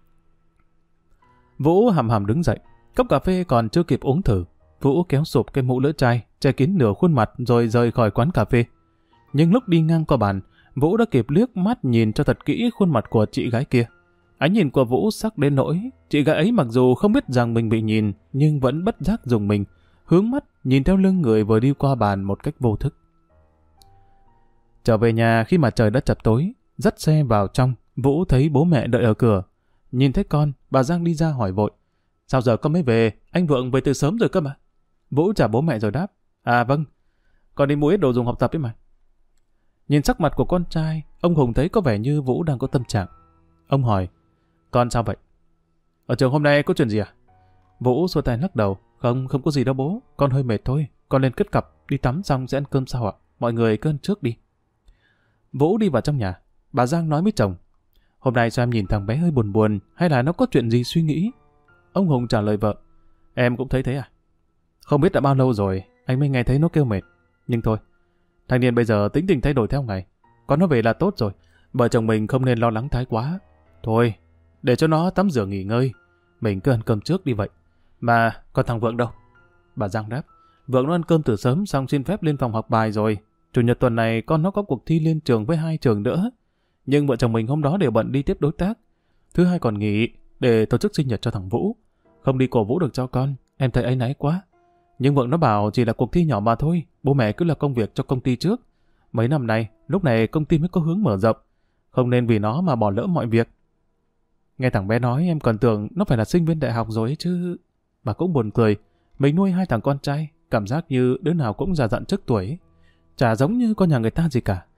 Speaker 1: Vũ hầm hầm đứng dậy. Cốc cà phê còn chưa kịp uống thử, Vũ kéo sụp cái mũ lưỡi chai, che kín nửa khuôn mặt rồi rời khỏi quán cà phê. Nhưng lúc đi ngang qua bàn, Vũ đã kịp liếc mắt nhìn cho thật kỹ khuôn mặt của chị gái kia. Ánh nhìn của Vũ sắc đến nỗi, chị gái ấy mặc dù không biết rằng mình bị nhìn, nhưng vẫn bất giác dùng mình, hướng mắt nhìn theo lưng người vừa đi qua bàn một cách vô thức. Trở về nhà khi mà trời đã chập tối, dắt xe vào trong, Vũ thấy bố mẹ đợi ở cửa. Nhìn thấy con, bà Giang đi ra hỏi vội. Sao giờ con mới về? Anh Vượng về từ sớm rồi cơ mà. Vũ trả bố mẹ rồi đáp. À vâng, con đi mua ít đồ dùng học tập ấy mà. Nhìn sắc mặt của con trai, ông Hùng thấy có vẻ như Vũ đang có tâm trạng. Ông hỏi, con sao vậy? Ở trường hôm nay có chuyện gì à? Vũ xua tay lắc đầu. Không có gì đâu bố, con hơi mệt thôi. Con lên cất cặp, đi tắm xong sẽ ăn cơm sau ạ. Mọi người cứ ăn trước đi. Vũ đi vào trong nhà. Bà Giang nói với chồng. Hôm nay sao em nhìn thằng bé hơi buồn buồn, hay là nó có chuyện gì suy nghĩ? Ông Hùng trả lời vợ. Em cũng thấy thế à? Không biết đã bao lâu rồi, anh mới nghe thấy nó kêu mệt. Nhưng thôi, thanh niên bây giờ tính tình thay đổi theo ngày. Có nó về là tốt rồi. Vợ chồng mình không nên lo lắng thái quá. Thôi, để cho nó tắm rửa nghỉ ngơi. Mình cứ ăn cơm trước đi vậy. Mà còn thằng Vượng đâu? Bà Giang đáp. Vượng nó ăn cơm từ sớm xong xin phép lên phòng học bài rồi. Chủ nhật tuần này con nó có cuộc thi liên trường với 2 trường nữa. Nhưng vợ chồng mình hôm đó đều bận đi tiếp đối tác. Thứ hai còn nghỉ để tổ chức sinh nhật cho thằng Vũ. Không đi cổ vũ được cho con, em thấy áy náy quá. Nhưng Vượng nó bảo chỉ là cuộc thi nhỏ mà thôi. Bố mẹ cứ là công việc cho công ty trước. Mấy năm nay, lúc này công ty mới có hướng mở rộng. Không nên vì nó mà bỏ lỡ mọi việc. Nghe thằng bé nói em còn tưởng nó phải là sinh viên đại học rồi ấy chứ. Bà cũng buồn cười. Mình nuôi 2 thằng con trai, cảm giác như đứa nào cũng già dặn trước tuổi. Chả giống như con nhà người ta gì cả.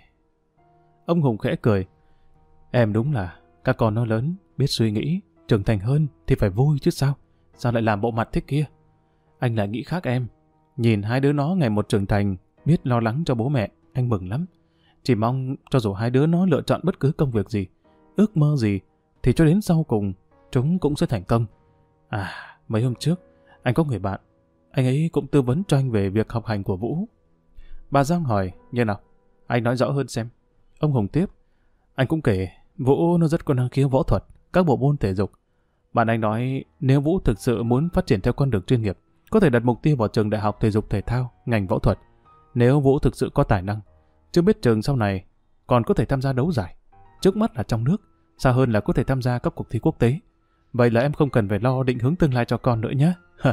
Speaker 1: Ông Hùng khẽ cười. Em đúng là các con nó lớn, biết suy nghĩ, trưởng thành hơn thì phải vui chứ sao. Sao lại làm bộ mặt thế kia? Anh lại nghĩ khác em. Nhìn 2 đứa nó ngày một trưởng thành, biết lo lắng cho bố mẹ, anh mừng lắm. Chỉ mong cho dù 2 đứa nó lựa chọn bất cứ công việc gì, ước mơ gì, thì cho đến sau cùng, chúng cũng sẽ thành công. À, mấy hôm trước, anh có người bạn. Anh ấy cũng tư vấn cho anh về việc học hành của Vũ. Bà Giang hỏi, như nào? Anh nói rõ hơn xem. Ông Hùng tiếp. Anh cũng kể, Vũ nó rất có năng khiếu võ thuật, các bộ môn thể dục. Bạn anh nói, nếu Vũ thực sự muốn phát triển theo con đường chuyên nghiệp, có thể đặt mục tiêu vào trường đại học thể dục thể thao, ngành võ thuật. Nếu Vũ thực sự có tài năng, chưa biết trường sau này còn có thể tham gia đấu giải. Trước mắt là trong nước, xa hơn là có thể tham gia các cuộc thi quốc tế. Vậy là em không cần phải lo định hướng tương lai cho con nữa nhé.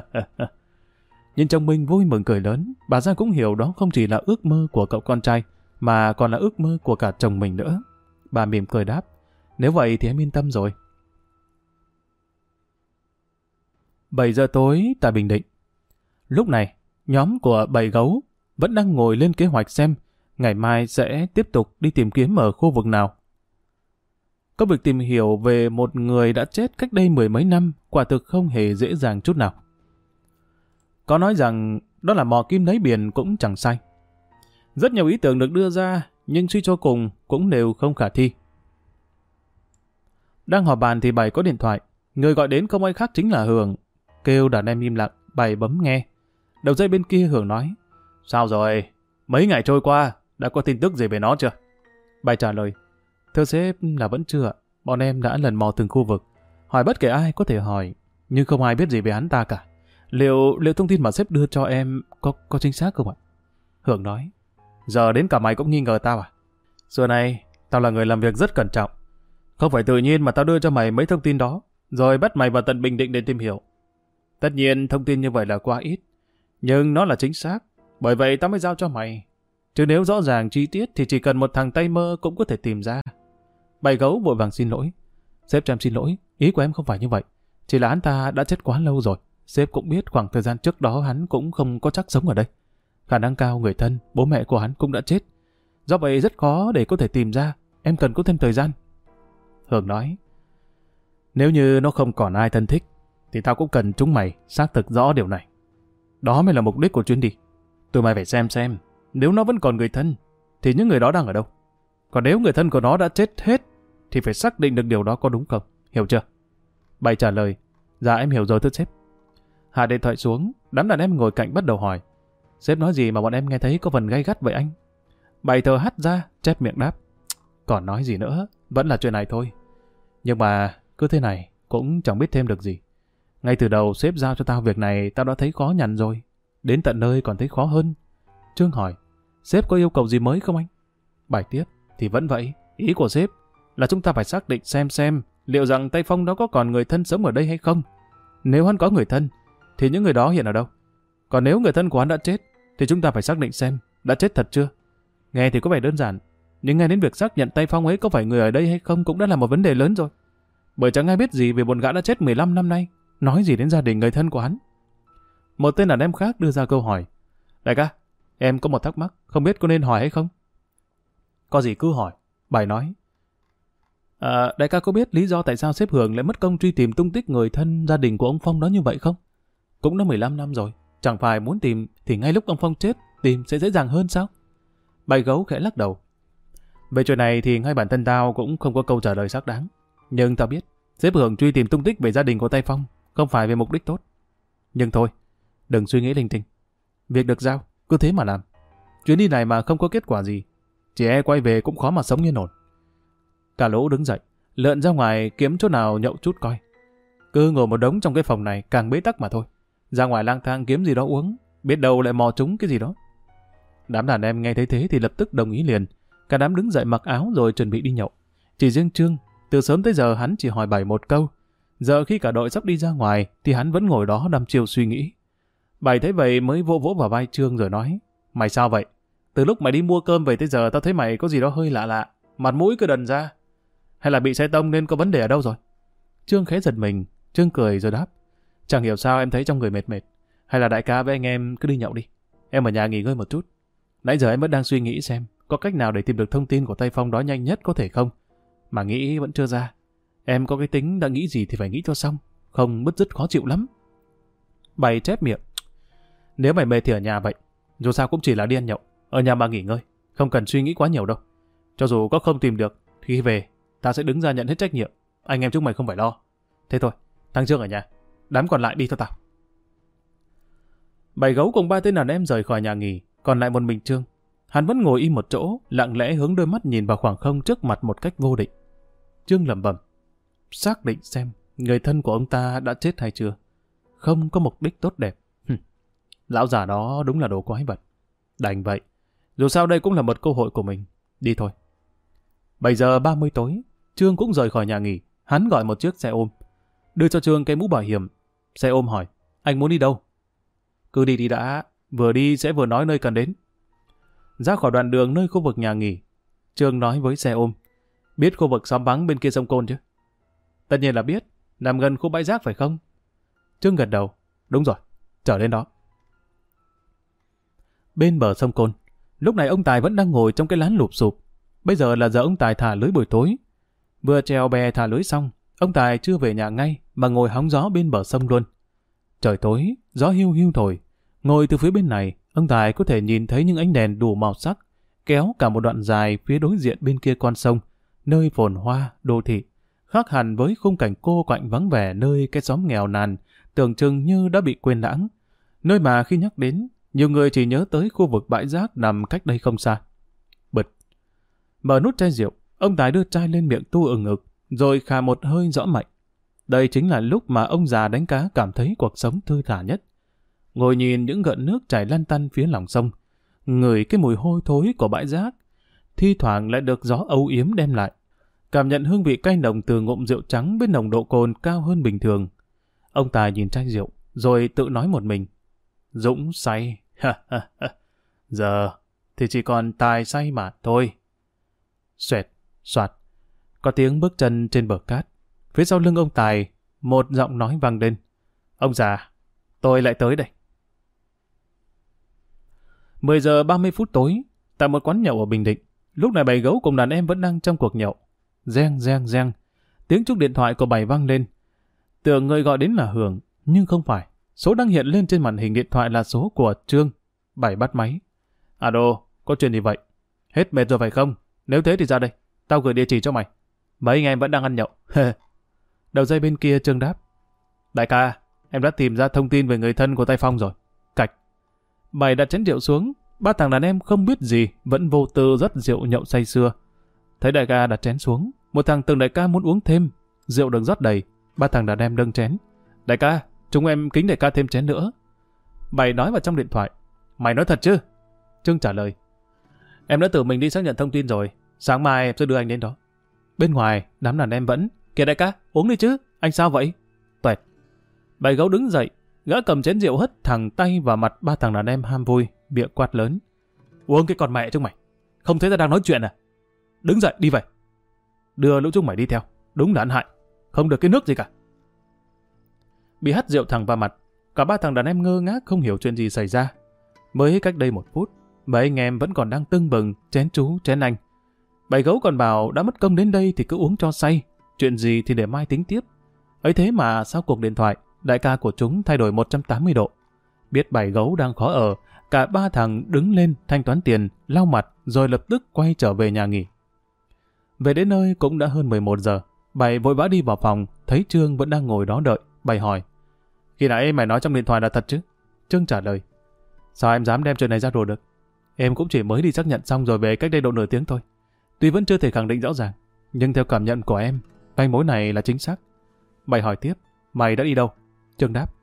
Speaker 1: Nhìn chồng mình vui mừng cười lớn, bà Giang cũng hiểu đó không chỉ là ước mơ của cậu con trai, mà còn là ước mơ của cả chồng mình nữa. Bà mỉm cười đáp, nếu vậy thì em yên tâm rồi. 7 giờ tối tại Bình Định. Lúc này, nhóm của Bảy Gấu vẫn đang ngồi lên kế hoạch xem ngày mai sẽ tiếp tục đi tìm kiếm ở khu vực nào. Công việc tìm hiểu về một người đã chết cách đây 10 mấy năm quả thực không hề dễ dàng chút nào. Có nói rằng đó là mò kim đáy biển cũng chẳng sai. Rất nhiều ý tưởng được đưa ra, nhưng suy cho cùng cũng đều không khả thi. Đang họp bàn thì Bảy có điện thoại. Người gọi đến không ai khác chính là Hường. Kêu đàn em im lặng, Bảy bấm nghe. Đầu dây bên kia Hường nói, sao rồi? Mấy ngày trôi qua, đã có tin tức gì về nó chưa? Bảy trả lời, thưa sếp là vẫn chưa. Bọn em đã lần mò từng khu vực, hỏi bất kể ai có thể hỏi, nhưng không ai biết gì về hắn ta cả. Liệu thông tin mà sếp đưa cho em có chính xác không ạ? Hường nói, giờ đến cả mày cũng nghi ngờ tao à? Xưa này, tao là người làm việc rất cẩn trọng. Không phải tự nhiên mà tao đưa cho mày mấy thông tin đó, rồi bắt mày vào tận Bình Định để tìm hiểu. Tất nhiên thông tin như vậy là quá ít, nhưng nó là chính xác, bởi vậy tao mới giao cho mày. Chứ nếu rõ ràng chi tiết thì chỉ cần một thằng tay mơ cũng có thể tìm ra. Bảy Gấu vội vàng xin lỗi. Sếp cho em xin lỗi, ý của em không phải như vậy. Chỉ là hắn ta đã chết quá lâu rồi. Sếp cũng biết khoảng thời gian trước đó hắn cũng không có chắc sống ở đây. Khả năng cao người thân, bố mẹ của hắn cũng đã chết. Do vậy rất khó để có thể tìm ra, em cần có thêm thời gian. Hường nói, nếu như nó không còn ai thân thích, thì tao cũng cần chúng mày xác thực rõ điều này. Đó mới là mục đích của chuyến đi. Tụi mày phải xem, nếu nó vẫn còn người thân, thì những người đó đang ở đâu. Còn nếu người thân của nó đã chết hết, thì phải xác định được điều đó có đúng không, hiểu chưa? Bảy trả lời, dạ em hiểu rồi thưa sếp. Hạ điện thoại xuống, đám đàn em ngồi cạnh bắt đầu hỏi, sếp nói gì mà bọn em nghe thấy có phần gay gắt vậy anh? Bảy thở hắt ra, chép miệng đáp, còn nói gì nữa, vẫn là chuyện này thôi. Nhưng mà cứ thế này cũng chẳng biết thêm được gì. Ngay từ đầu sếp giao cho tao việc này tao đã thấy khó nhằn rồi. Đến tận nơi còn thấy khó hơn. Trương hỏi, sếp có yêu cầu gì mới không anh? Bảy tiếp, thì vẫn vậy. Ý của sếp là chúng ta phải xác định xem liệu rằng Tây Phong đó có còn người thân sống ở đây hay không. Nếu hắn có người thân, thì những người đó hiện ở đâu? Còn nếu người thân của hắn đã chết, thì chúng ta phải xác định xem đã chết thật chưa. Nghe thì có vẻ đơn giản, nhưng nghe đến việc xác nhận tay Phong ấy có phải người ở đây hay không cũng đã là một vấn đề lớn rồi. Bởi chẳng ai biết gì về một gã đã chết 15 năm nay, nói gì đến gia đình người thân của hắn. Một tên đàn em khác đưa ra câu hỏi. Đại ca, em có một thắc mắc, không biết có nên hỏi hay không? Có gì cứ hỏi, Bảy nói. Đại ca có biết lý do tại sao sếp Hường lại mất công truy tìm tung tích người thân gia đình của ông Phong đó như vậy không? Cũng đã 15 năm rồi, chẳng phải muốn tìm thì ngay lúc ông Phong chết tìm sẽ dễ dàng hơn sao? Bảy gấu khẽ lắc đầu. Về chuyện này thì ngay bản thân tao cũng không có câu trả lời xác đáng. Nhưng tao biết, sếp Hường truy tìm tung tích về gia đình của tay Phong không phải về mục đích tốt. Nhưng thôi, đừng suy nghĩ linh tinh. Việc được giao, cứ thế mà làm. Chuyến đi này mà không có kết quả gì, chị e quay về cũng khó mà sống yên ổn. Cả lũ đứng dậy, lượn ra ngoài kiếm chỗ nào nhậu chút coi. Cứ ngồi một đống trong cái phòng này càng bế tắc mà thôi. Ra ngoài lang thang kiếm gì đó uống, biết đâu lại mò trúng cái gì đó. Đám đàn em nghe thấy thế thì lập tức đồng ý liền. Cả đám đứng dậy mặc áo rồi chuẩn bị đi nhậu. Chỉ riêng Trương, từ sớm tới giờ hắn chỉ hỏi Bảy một câu. Giờ khi cả đội sắp đi ra ngoài thì hắn vẫn ngồi đó đăm chiêu suy nghĩ. Bảy thấy vậy mới vỗ vỗ vào vai Trương rồi nói: Mày sao vậy? Từ lúc mày đi mua cơm về tới giờ tao thấy mày có gì đó hơi lạ lạ. Mặt mũi cứ đần ra. Hay là bị xe tông nên có vấn đề ở đâu rồi? Trương khẽ giật mình. Trương cười rồi đáp: Chẳng hiểu sao em thấy trong người mệt mệt. Hay là đại ca với anh em cứ đi nhậu đi. Em ở nhà nghỉ ngơi một chút. Nãy giờ em vẫn đang suy nghĩ xem có cách nào để tìm được thông tin của tay Phong đó nhanh nhất có thể không. Mà nghĩ vẫn chưa ra. Em có cái tính đã nghĩ gì thì phải nghĩ cho xong. Không bứt rứt khó chịu lắm. Bày chép miệng. Nếu mày mệt thì ở nhà vậy. Dù sao cũng chỉ là đi ăn nhậu. Ở nhà mà nghỉ ngơi. Không cần suy nghĩ quá nhiều đâu. Cho dù có không tìm được thì khi về ta sẽ đứng ra nhận hết trách nhiệm. Anh em chúng mày không phải lo. Thế thôi, thằng Trương ở nhà. Đám còn lại đi theo tao. Bảy gấu cùng 3 tên đàn em rời khỏi nhà nghỉ. Còn lại một mình Trương. Hắn vẫn ngồi im một chỗ, lặng lẽ hướng đôi mắt nhìn vào khoảng không trước mặt một cách vô định. Trương lẩm bẩm, xác định xem người thân của ông ta đã chết hay chưa. Không có mục đích tốt đẹp. Lão già đó đúng là đồ quái vật. Đành vậy. Dù sao đây cũng là một cơ hội của mình. Đi thôi. 7 giờ 30 tối, Trương cũng rời khỏi nhà nghỉ. Hắn gọi một chiếc xe ôm. Đưa cho Trương cái mũ bảo hiểm. Xe ôm hỏi, anh muốn đi đâu? Cứ đi đi đã. Vừa đi sẽ vừa nói nơi cần đến. Ra khỏi đoạn đường nơi khu vực nhà nghỉ, Trương nói với xe ôm, biết khu vực xóm vắng bên kia sông Côn chứ? Tất nhiên là biết, nằm gần khu bãi rác phải không? Trương gật đầu, đúng rồi, trở lên đó. Bên bờ sông Côn, lúc này ông Tài vẫn đang ngồi trong cái lán lụp xụp. Bây giờ là giờ ông Tài thả lưới buổi tối. Vừa trèo bè thả lưới xong, ông Tài chưa về nhà ngay mà ngồi hóng gió bên bờ sông luôn. Trời tối, gió hiu hiu thổi. Ngồi từ phía bên này, ông Tài có thể nhìn thấy những ánh đèn đủ màu sắc kéo cả một đoạn dài phía đối diện bên kia con sông, nơi phồn hoa, đô thị, khác hẳn với khung cảnh cô quạnh vắng vẻ nơi cái xóm nghèo nàn, tưởng chừng như đã bị quên lãng. Nơi mà khi nhắc đến, nhiều người chỉ nhớ tới khu vực bãi rác nằm cách đây không xa. Bực. Mở nút chai rượu, ông Tài đưa chai lên miệng tu ừng ực, rồi khà một hơi rõ mạnh. Đây chính là lúc mà ông già đánh cá cảm thấy cuộc sống thư thả nhất. Ngồi nhìn những gợn nước chảy lăn tăn phía lòng sông, ngửi cái mùi hôi thối của bãi rác, thi thoảng lại được gió âu yếm đem lại. Cảm nhận hương vị cay nồng từ ngụm rượu trắng với nồng độ cồn cao hơn bình thường. Ông Tài nhìn chai rượu, rồi tự nói một mình. Dũng say, giờ thì chỉ còn Tài say mà thôi. Xoẹt, xoạt, có tiếng bước chân trên bờ cát. Phía sau lưng ông Tài, một giọng nói vang lên. Ông già, tôi lại tới đây. 10 giờ 30 phút tối, tại một quán nhậu ở Bình Định, lúc này Bảy Gấu cùng đàn em vẫn đang trong cuộc nhậu. Reng reng reng, tiếng chuông điện thoại của Bảy vang lên. Tưởng người gọi đến là Hường, nhưng không phải. Số đang hiện lên trên màn hình điện thoại là số của Trương. Bảy bắt máy. Alo, có chuyện gì vậy? Hết mệt rồi phải không? Nếu thế thì ra đây, tao gửi địa chỉ cho mày. Mấy anh em vẫn đang ăn nhậu. Đầu dây bên kia Trương đáp. Đại ca, em đã tìm ra thông tin về người thân của tay Phong rồi. Cạch. Bảy đặt chén rượu xuống. Ba thằng đàn em không biết gì, vẫn vô tư rót rượu nhậu say sưa. Thấy đại ca đặt chén xuống, một thằng từng đại ca muốn uống thêm. Rượu được rót đầy, ba thằng đàn em nâng chén. Đại ca, chúng em kính đại ca thêm chén nữa. Bảy nói vào trong điện thoại. Mày nói thật chứ? Trương trả lời. Em đã tự mình đi xác nhận thông tin rồi. Sáng mai em sẽ đưa anh đến đó. Bên ngoài, đám đàn em vẫn. Kìa đại ca, uống đi chứ. Anh sao vậy? Tuệt. Bảy Gấu đứng dậy, gã cầm chén rượu hất thẳng tay vào mặt ba thằng đàn em ham vui, miệng quát lớn. Uống cái con mẹ chúng mày. không thấy ta đang nói chuyện à? Đứng dậy, đi về. Đưa lũ chúng mày đi theo, đúng là ăn hại, không được cái nước gì cả. Bị hắt rượu thẳng vào mặt, cả ba thằng đàn em ngơ ngác không hiểu chuyện gì xảy ra. Mới cách đây 1 phút, mấy anh em vẫn còn đang tưng bừng, chén chú, chén anh. Bảy Gấu còn bảo đã mất công đến đây thì cứ uống cho say, chuyện gì thì để mai tính tiếp. Ấy thế mà sau cuộc điện thoại, đại ca của chúng thay đổi 180 độ. Biết Bảy Gấu đang khó ở, cả ba thằng đứng lên thanh toán tiền, lau mặt rồi lập tức quay trở về nhà nghỉ. Về đến nơi cũng đã hơn 11 giờ. Bảy vội vã đi vào phòng, thấy Trương vẫn đang ngồi đó đợi. Bảy hỏi, khi nãy mày nói trong điện thoại là thật chứ? Trương trả lời, sao em dám đem chuyện này ra đùa được? Em cũng chỉ mới đi xác nhận xong rồi về cách đây độ nửa tiếng thôi. Tuy vẫn chưa thể khẳng định rõ ràng, nhưng theo cảm nhận của em, manh mối này là chính xác. Bảy hỏi tiếp, mày đã đi đâu? Trương đáp,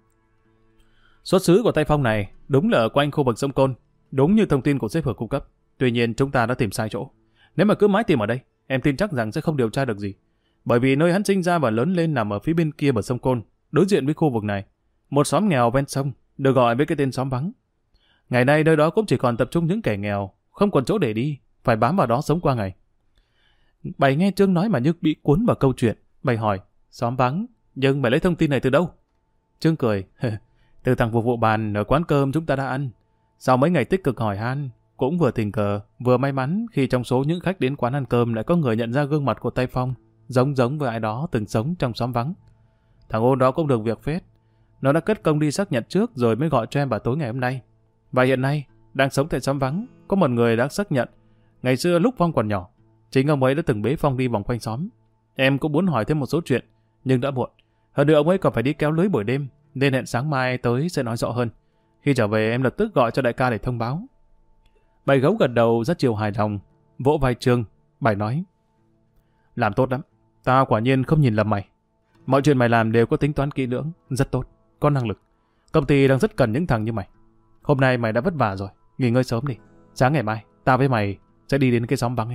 Speaker 1: xuất xứ của tay phong này đúng là ở quanh khu vực sông Côn, đúng như thông tin của sếp Hưởng cung cấp. Tuy nhiên chúng ta đã tìm sai chỗ. Nếu mà cứ mãi tìm ở đây, em tin chắc rằng sẽ không điều tra được gì. Bởi vì nơi hắn sinh ra và lớn lên nằm ở phía bên kia bờ sông Côn, đối diện với khu vực này. Một xóm nghèo ven sông, được gọi với cái tên xóm vắng. Ngày nay nơi đó cũng chỉ còn tập trung những kẻ nghèo, không còn chỗ để đi, phải bám vào đó sống qua ngày. Bảy nghe Trương nói mà như bị cuốn vào câu chuyện. Bảy hỏi, xóm vắng, nhưng mày lấy thông tin này từ đâu? Trương cười, từ thằng phục vụ bàn ở quán cơm chúng ta đã ăn. Sau mấy ngày tích cực hỏi han, cũng vừa tình cờ, vừa may mắn khi trong số những khách đến quán ăn cơm lại có người nhận ra gương mặt của Tay Phong, giống với ai đó từng sống trong xóm vắng. Thằng ôn đó cũng được việc phết. Nó đã cất công đi xác nhận trước rồi mới gọi cho em vào tối ngày hôm nay. Và hiện nay, đang sống tại xóm vắng, có một người đã xác nhận. Ngày xưa lúc Phong còn nhỏ, chính ông ấy đã từng bế Phong đi vòng quanh xóm. Em cũng muốn hỏi thêm một số chuyện, nhưng đã muộn. Hơn nữa ông ấy còn phải đi kéo lưới buổi đêm, nên hẹn sáng mai tới sẽ nói rõ hơn. Khi trở về em lập tức gọi cho đại ca để thông báo. Bảy Gấu gật đầu rất chiều hài lòng, vỗ vai Trương. Bảy nói, làm tốt lắm, tao quả nhiên không nhìn lầm mày. Mọi chuyện mày làm đều có tính toán kỹ lưỡng, rất tốt, có năng lực. Công ty đang rất cần những thằng như mày. Hôm nay mày đã vất vả rồi, nghỉ ngơi sớm đi. Sáng ngày mai, tao với mày sẽ đi đến cái xóm vắng ấy.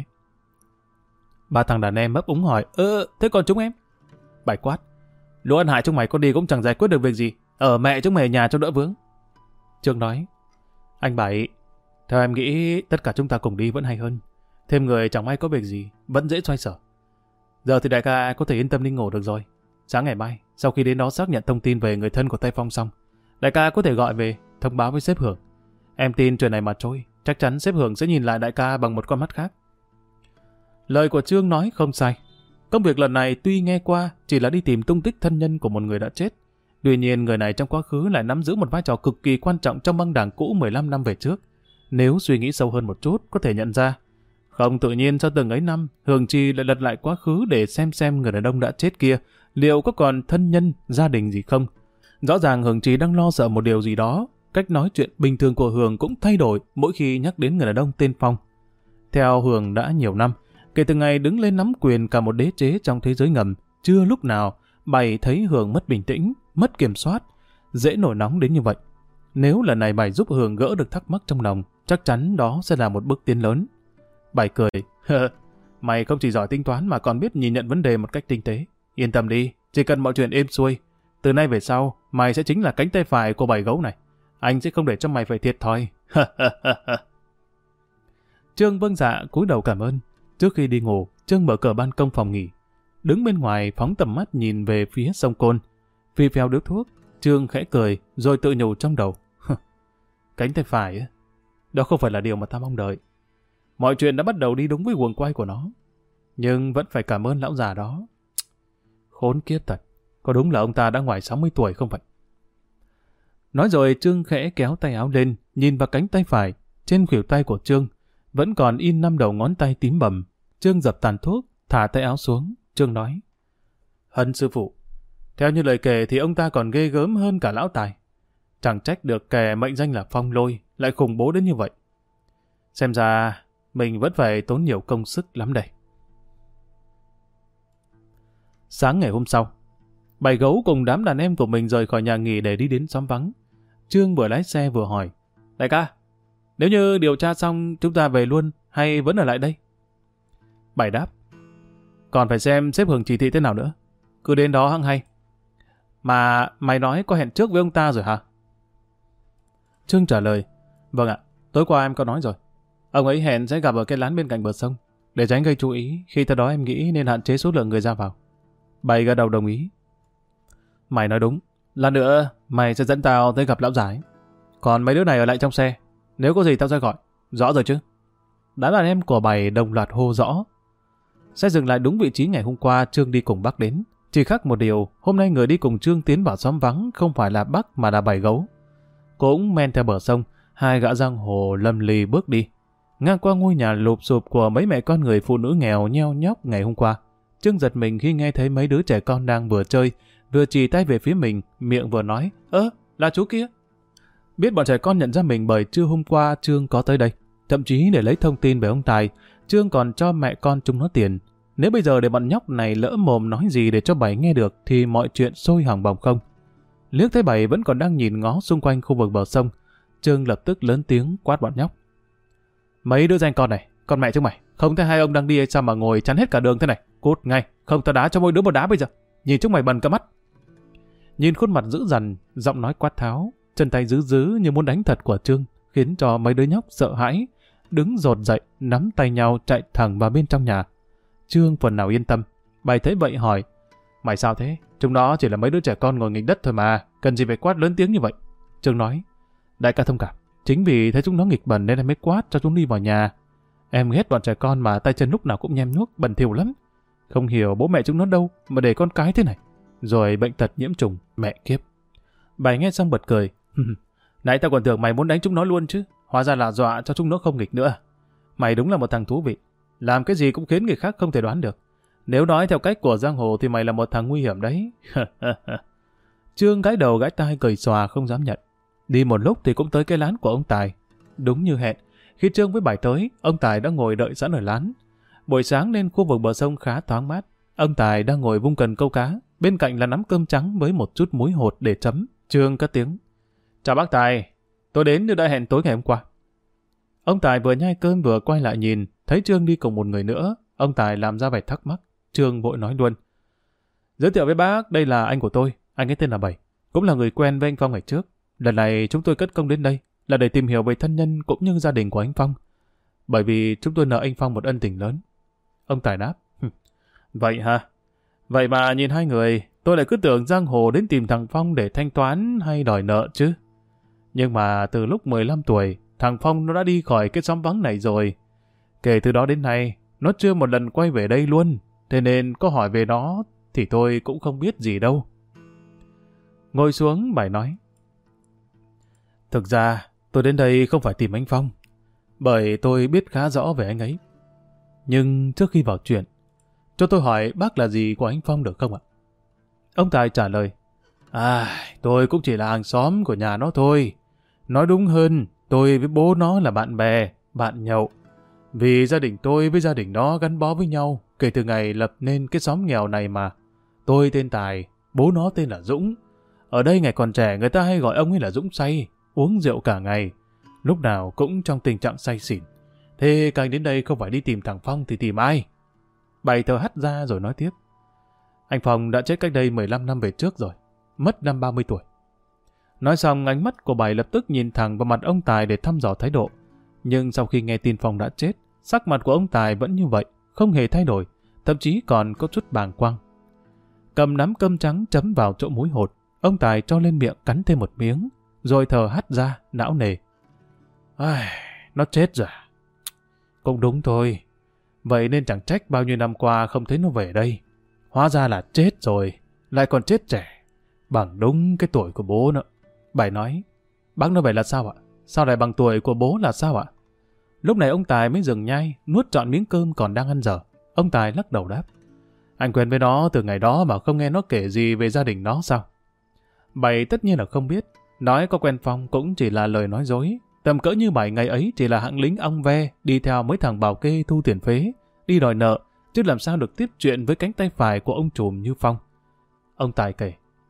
Speaker 1: Ba thằng đàn em ấp úng hỏi, thế còn chúng em? Bảy quát, lũ ăn hại chúng mày có đi cũng chẳng giải quyết được việc gì. Ở mẹ chúng mày ở nhà cho đỡ vướng. Trương nói, anh Bảy, theo em nghĩ tất cả chúng ta cùng đi vẫn hay hơn. Thêm người chẳng may có việc gì, vẫn dễ xoay sở. Giờ thì đại ca có thể yên tâm đi ngủ được rồi. Sáng ngày mai, sau khi đến đó xác nhận thông tin về người thân của Tay Phong xong, đại ca có thể gọi về, thông báo với sếp Hưởng. Em tin chuyện này mà trôi, chắc chắn sếp Hưởng sẽ nhìn lại đại ca bằng một con mắt khác. Lời của Trương nói không sai. Công việc lần này tuy nghe qua chỉ là đi tìm tung tích thân nhân của một người đã chết. Tuy nhiên người này trong quá khứ lại nắm giữ một vai trò cực kỳ quan trọng trong băng đảng cũ 15 năm về trước. Nếu suy nghĩ sâu hơn một chút, có thể nhận ra, không tự nhiên sau từng ấy năm, Hường Chi lại lật lại quá khứ để xem người đàn ông đã chết kia liệu có còn thân nhân, gia đình gì không. Rõ ràng Hường Chi đang lo sợ một điều gì đó. Cách nói chuyện bình thường của Hường cũng thay đổi mỗi khi nhắc đến người đàn ông tên Phong. Theo Hường đã nhiều năm, kể từ ngày đứng lên nắm quyền cả một đế chế trong thế giới ngầm, chưa lúc nào Bảy thấy Hường mất bình tĩnh, mất kiểm soát, dễ nổi nóng đến như vậy. Nếu lần này Bảy giúp Hường gỡ được thắc mắc trong lòng, chắc chắn đó sẽ là một bước tiến lớn. Bảy cười, mày không chỉ giỏi tính toán mà còn biết nhìn nhận vấn đề một cách tinh tế. Yên tâm đi, chỉ cần mọi chuyện êm xuôi, từ nay về sau, mày sẽ chính là cánh tay phải của Bảy Gấu này. Anh sẽ không để cho mày phải thiệt thòi. Trương vâng dạ cúi đầu cảm ơn. Trước khi đi ngủ, Trương mở cửa ban công phòng nghỉ. Đứng bên ngoài phóng tầm mắt nhìn về phía sông Côn. Phi phèo điếu thuốc, Trương khẽ cười rồi tự nhủ trong đầu. Cánh tay phải á, đó không phải là điều mà ta mong đợi. Mọi chuyện đã bắt đầu đi đúng với guồng quay của nó. Nhưng vẫn phải cảm ơn lão già đó. Khốn kiếp thật, có đúng là ông ta đã ngoài 60 tuổi không vậy? Nói rồi Trương khẽ kéo tay áo lên, nhìn vào cánh tay phải. Trên khuỷu tay của Trương vẫn còn in 5 đầu ngón tay tím bầm. Trương dập tàn thuốc, thả tay áo xuống. Trương nói, Hân sư phụ, theo như lời kể thì ông ta còn ghê gớm hơn cả lão Tài. Chẳng trách được kẻ mệnh danh là Phong Lôi lại khủng bố đến như vậy. Xem ra mình vẫn phải tốn nhiều công sức lắm đây. Sáng ngày hôm sau, Bảy Gấu cùng đám đàn em của mình rời khỏi nhà nghỉ để đi đến xóm vắng. Trương vừa lái xe vừa hỏi, đại ca, nếu như điều tra xong chúng ta về luôn hay vẫn ở lại đây? Bảy đáp, còn phải xem sếp Hường chỉ thị thế nào nữa. Cứ đến đó hăng hay. Mà mày nói có hẹn trước với ông ta rồi hả? Trương trả lời, vâng ạ, tối qua em có nói rồi. Ông ấy hẹn sẽ gặp ở cái lán bên cạnh bờ sông. Để tránh gây chú ý, khi tới đó em nghĩ nên hạn chế số lượng người ra vào. Bảy gật đầu đồng ý. Mày nói đúng. Lát nữa, mày sẽ dẫn tao tới gặp lão giải. Còn mấy đứa này ở lại trong xe. Nếu có gì tao sẽ gọi. Rõ rồi chứ? Đám đàn em của Bảy đồng loạt hô rõ. Xe dừng lại đúng vị trí ngày hôm qua Trương đi cùng Bắc đến. Chỉ khác một điều, hôm nay người đi cùng Trương tiến vào xóm vắng không phải là Bắc mà là Bảy Gấu. Cũng men theo bờ sông, hai gã giang hồ lâm ly bước đi. Ngang qua ngôi nhà lụp xụp của mấy mẹ con người phụ nữ nghèo nheo nhóc ngày hôm qua. Trương giật mình khi nghe thấy mấy đứa trẻ con đang vừa chơi, vừa chỉ tay về phía mình, miệng vừa nói, là chú kia. Biết bọn trẻ con nhận ra mình bởi trưa hôm qua Trương có tới đây. Thậm chí để lấy thông tin về ông Tài, Trương còn cho mẹ con chúng nó tiền. Nếu bây giờ để bọn nhóc này lỡ mồm nói gì để cho Bảy nghe được thì mọi chuyện sôi hỏng bỏng không. Liếc thấy Bảy vẫn còn đang nhìn ngó xung quanh khu vực bờ sông, Trương lập tức lớn tiếng quát bọn nhóc. Mấy đứa danh con này, con mẹ chúng mày, không thấy hai ông đang đi hay sao mà ngồi chắn hết cả đường thế này? Cút ngay, không tao đá cho mỗi đứa một đá bây giờ. Nhìn chúng mày bần cả mắt. Nhìn khuôn mặt dữ dằn, giọng nói quát tháo, chân tay dứ dứ như muốn đánh thật của Trương, khiến cho mấy đứa nhóc sợ hãi, đứng rột dậy, nắm tay nhau chạy thẳng vào bên trong nhà. Trương phần nào yên tâm. Bảy thấy vậy hỏi, mày sao thế? Chúng nó chỉ là mấy đứa trẻ con ngồi nghịch đất thôi mà, cần gì phải quát lớn tiếng như vậy? Trương nói, đại ca thông cảm, chính vì thấy chúng nó nghịch bẩn nên em mới quát cho chúng đi vào nhà. Em ghét bọn trẻ con mà tay chân lúc nào cũng nhem nhuốc, bẩn thỉu lắm. Không hiểu bố mẹ chúng nó đâu mà để con cái thế này. Rồi bệnh tật nhiễm trùng, mẹ kiếp. Bảy nghe xong bật cười. Nãy tao còn tưởng mày muốn đánh chúng nó luôn chứ. Hóa ra là dọa cho chúng nó không nghịch nữa. Mày đúng là một thằng thú vị. Làm cái gì cũng khiến người khác không thể đoán được. Nếu nói theo cách của giang hồ thì mày là một thằng nguy hiểm đấy. Trương gãi đầu gãi tai cười xòa không dám nhận. Đi một lúc thì cũng tới cái lán của ông Tài. Đúng như hẹn, khi Trương với Bảy tới, ông Tài đã ngồi đợi sẵn ở lán. Buổi sáng nên khu vực bờ sông khá thoáng mát. Ông Tài đang ngồi vung cần câu cá, bên cạnh là nắm cơm trắng với một chút muối hột để chấm. Trương cất tiếng. Chào bác Tài, tôi đến như đã hẹn tối ngày hôm qua. Ông Tài vừa nhai cơm vừa quay lại nhìn, thấy Trương đi cùng một người nữa. Ông Tài làm ra vẻ thắc mắc. Trương vội nói luôn. Giới thiệu với bác, đây là anh của tôi, anh ấy tên là Bảy, cũng là người quen với anh Phong ngày trước. Lần này chúng tôi cất công đến đây là để tìm hiểu về thân nhân cũng như gia đình của anh Phong. Bởi vì chúng tôi nợ anh Phong một ân tình lớn. Ông Tài đáp. Vậy hả? Vậy mà nhìn hai người, tôi lại cứ tưởng giang hồ đến tìm thằng Phong để thanh toán hay đòi nợ chứ. Nhưng mà từ lúc 15 tuổi, thằng Phong nó đã đi khỏi cái xóm vắng này rồi. Kể từ đó đến nay, nó chưa một lần quay về đây luôn. Thế nên có hỏi về nó thì tôi cũng không biết gì đâu. Ngồi xuống, Bảy nói. Thực ra, tôi đến đây không phải tìm anh Phong, bởi tôi biết khá rõ về anh ấy. Nhưng trước khi vào chuyện, cho tôi hỏi bác là gì của anh Phong được không ạ? Ông Tài trả lời. Tôi cũng chỉ là hàng xóm của nhà nó thôi. Nói đúng hơn, tôi với bố nó là bạn bè, bạn nhậu. Vì gia đình tôi với gia đình nó gắn bó với nhau kể từ ngày lập nên cái xóm nghèo này mà. Tôi tên Tài, bố nó tên là Dũng. Ở đây ngày còn trẻ người ta hay gọi ông ấy là Dũng say, uống rượu cả ngày, lúc nào cũng trong tình trạng say xỉn. Thế càng đến đây không phải đi tìm thằng Phong thì tìm ai? Bảy thở hắt ra rồi nói tiếp. Anh Phong đã chết cách đây 15 năm về trước rồi, mất năm 30 tuổi. Nói xong ánh mắt của Bảy lập tức nhìn thẳng vào mặt ông Tài để thăm dò thái độ. Nhưng sau khi nghe tin Phong đã chết, sắc mặt của ông Tài vẫn như vậy, không hề thay đổi, thậm chí còn có chút bàng quang. Cầm nắm cơm trắng chấm vào chỗ muối hột, ông Tài cho lên miệng cắn thêm một miếng, rồi thở hắt ra, não nề. Nó chết rồi. Cũng đúng thôi. Vậy nên chẳng trách bao nhiêu năm qua không thấy nó về đây. Hóa ra là chết rồi, lại còn chết trẻ, bằng đúng cái tuổi của bố nữa. Bảy nói, bác nói vậy là sao ạ? Sao lại bằng tuổi của bố là sao ạ? Lúc này ông Tài mới dừng nhai, nuốt trọn miếng cơm còn đang ăn dở. Ông Tài lắc đầu đáp. Anh quen với nó từ ngày đó mà không nghe nó kể gì về gia đình nó sao? Bảy tất nhiên là không biết. Nói có quen Phong cũng chỉ là lời nói dối. Tầm cỡ như Bảy ngày ấy chỉ là hạng lính ong ve, đi theo mấy thằng bảo kê thu tiền phế, đi đòi nợ, chứ làm sao được tiếp chuyện với cánh tay phải của ông trùm như Phong. Ông Tài kể.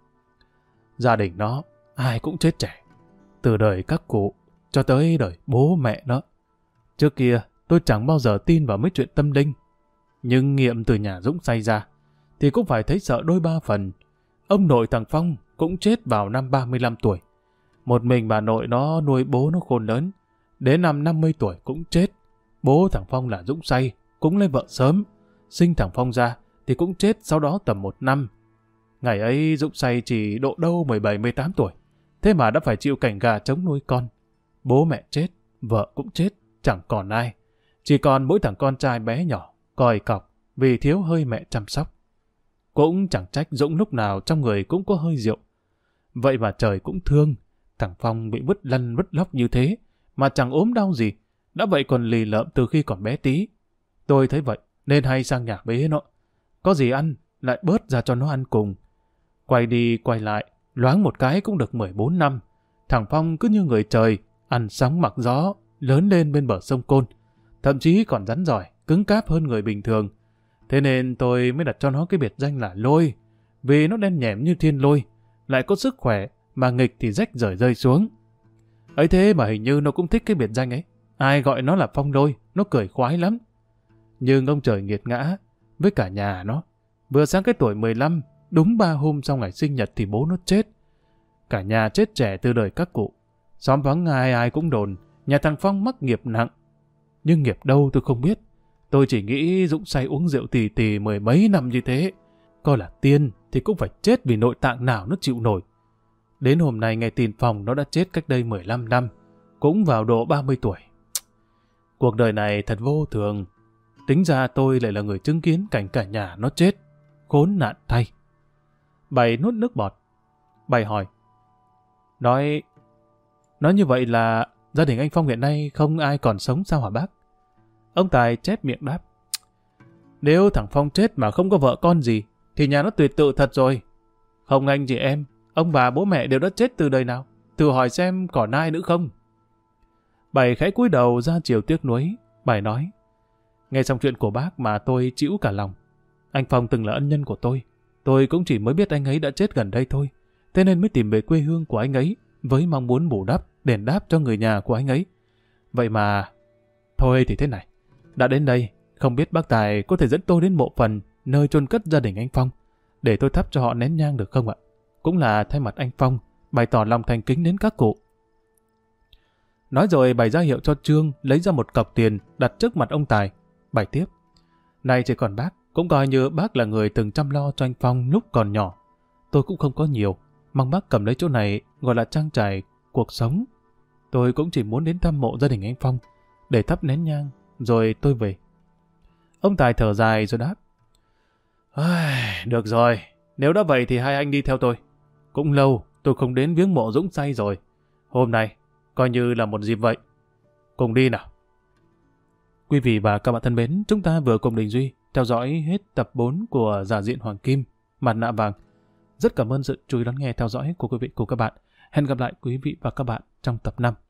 Speaker 1: Gia đình nó, ai cũng chết trẻ. Từ đời các cụ, cho tới đời bố mẹ nó. Trước kia, tôi chẳng bao giờ tin vào mấy chuyện tâm linh. Nhưng nghiệm từ nhà Dũng say ra, thì cũng phải thấy sợ đôi ba phần. Ông nội thằng Phong cũng chết vào năm 35 tuổi. Một mình bà nội nó nuôi bố nó khôn lớn. Đến năm 50 tuổi cũng chết. Bố thằng Phong là Dũng Say, cũng lấy vợ sớm. Sinh thằng Phong ra thì cũng chết sau đó tầm 1 năm. Ngày ấy Dũng Say chỉ độ đâu 17-18 tuổi. Thế mà đã phải chịu cảnh gà trống nuôi con. Bố mẹ chết, vợ cũng chết, chẳng còn ai. Chỉ còn mỗi thằng con trai bé nhỏ, còi cọc vì thiếu hơi mẹ chăm sóc. Cũng chẳng trách Dũng lúc nào trong người cũng có hơi rượu. Vậy mà trời cũng thương, thằng Phong bị vứt lăn vứt lóc như thế, mà chẳng ốm đau gì, đã vậy còn lì lợm từ khi còn bé tí. Tôi thấy vậy, nên hay sang nhà bế nó. Có gì ăn, lại bớt ra cho nó ăn cùng. Quay đi quay lại, loáng một cái cũng được 14 năm. Thằng Phong cứ như người trời, ăn sóng mặc gió, lớn lên bên bờ sông Côn. Thậm chí còn rắn giỏi, cứng cáp hơn người bình thường. Thế nên tôi mới đặt cho nó cái biệt danh là Lôi, vì nó đen nhẻm như thiên lôi, lại có sức khỏe, mà nghịch thì rách rời rơi xuống. Ấy thế mà hình như nó cũng thích cái biệt danh ấy. Ai gọi nó là Phong Lôi, nó cười khoái lắm. Nhưng ông trời nghiệt ngã, với cả nhà nó. Vừa sang cái tuổi 15, đúng 3 hôm sau ngày sinh nhật thì bố nó chết. Cả nhà chết trẻ từ đời các cụ. Xóm vắng ai ai cũng đồn, nhà thằng Phong mắc nghiệp nặng. Nhưng nghiệp đâu tôi không biết. Tôi chỉ nghĩ Dũng say uống rượu tì tì 10 mấy năm như thế. Coi là tiên thì cũng phải chết vì nội tạng nào nó chịu nổi. Đến hôm nay nghe tin Phong nó đã chết cách đây 15 năm, cũng vào độ 30 tuổi. Cuộc đời này thật vô thường. Tính ra tôi lại là người chứng kiến cảnh cả nhà nó chết. Khốn nạn thay. Bảy nuốt nước bọt. Bảy hỏi. Nói như vậy là gia đình anh Phong hiện nay không ai còn sống sao hả bác? Ông Tài chép miệng đáp. Nếu thằng Phong chết mà không có vợ con gì, thì nhà nó tuyệt tự thật rồi. Không anh chị em, ông bà bố mẹ đều đã chết từ đời nào. Thử hỏi xem còn ai nữa không? Bảy khẽ cúi đầu ra chiều tiếc nuối. Bảy nói. Nghe xong chuyện của bác mà tôi chịu cả lòng. Anh Phong từng là ân nhân của tôi. Tôi cũng chỉ mới biết anh ấy đã chết gần đây thôi. Thế nên mới tìm về quê hương của anh ấy, với mong muốn bù đắp, đền đáp cho người nhà của anh ấy. Vậy mà... Thôi thì thế này. Đã đến đây, không biết bác Tài có thể dẫn tôi đến mộ phần nơi chôn cất gia đình anh Phong, để tôi thắp cho họ nén nhang được không ạ? Cũng là thay mặt anh Phong, bày tỏ lòng thành kính đến các cụ. Nói rồi bày ra hiệu cho Trương lấy ra một cọc tiền đặt trước mặt ông Tài. Bày tiếp. Này chỉ còn bác, cũng coi như bác là người từng chăm lo cho anh Phong lúc còn nhỏ. Tôi cũng không có nhiều, mong bác cầm lấy chỗ này gọi là trang trải cuộc sống. Tôi cũng chỉ muốn đến thăm mộ gia đình anh Phong, để thắp nén nhang, rồi tôi về. Ông Tài thở dài rồi đáp. Được rồi, nếu đã vậy thì hai anh đi theo tôi. Cũng lâu tôi không đến viếng mộ Dũng Say rồi. Hôm nay, coi như là một dịp vậy. Cùng đi nào. Quý vị và các bạn thân mến, chúng ta vừa cùng Đình Duy theo dõi hết tập 4 của Giả Diện Hoàng Kim, Mặt Nạ Vàng. Rất cảm ơn sự chú ý đón nghe theo dõi của quý vị cùng các bạn. Hẹn gặp lại quý vị và các bạn trong tập 5.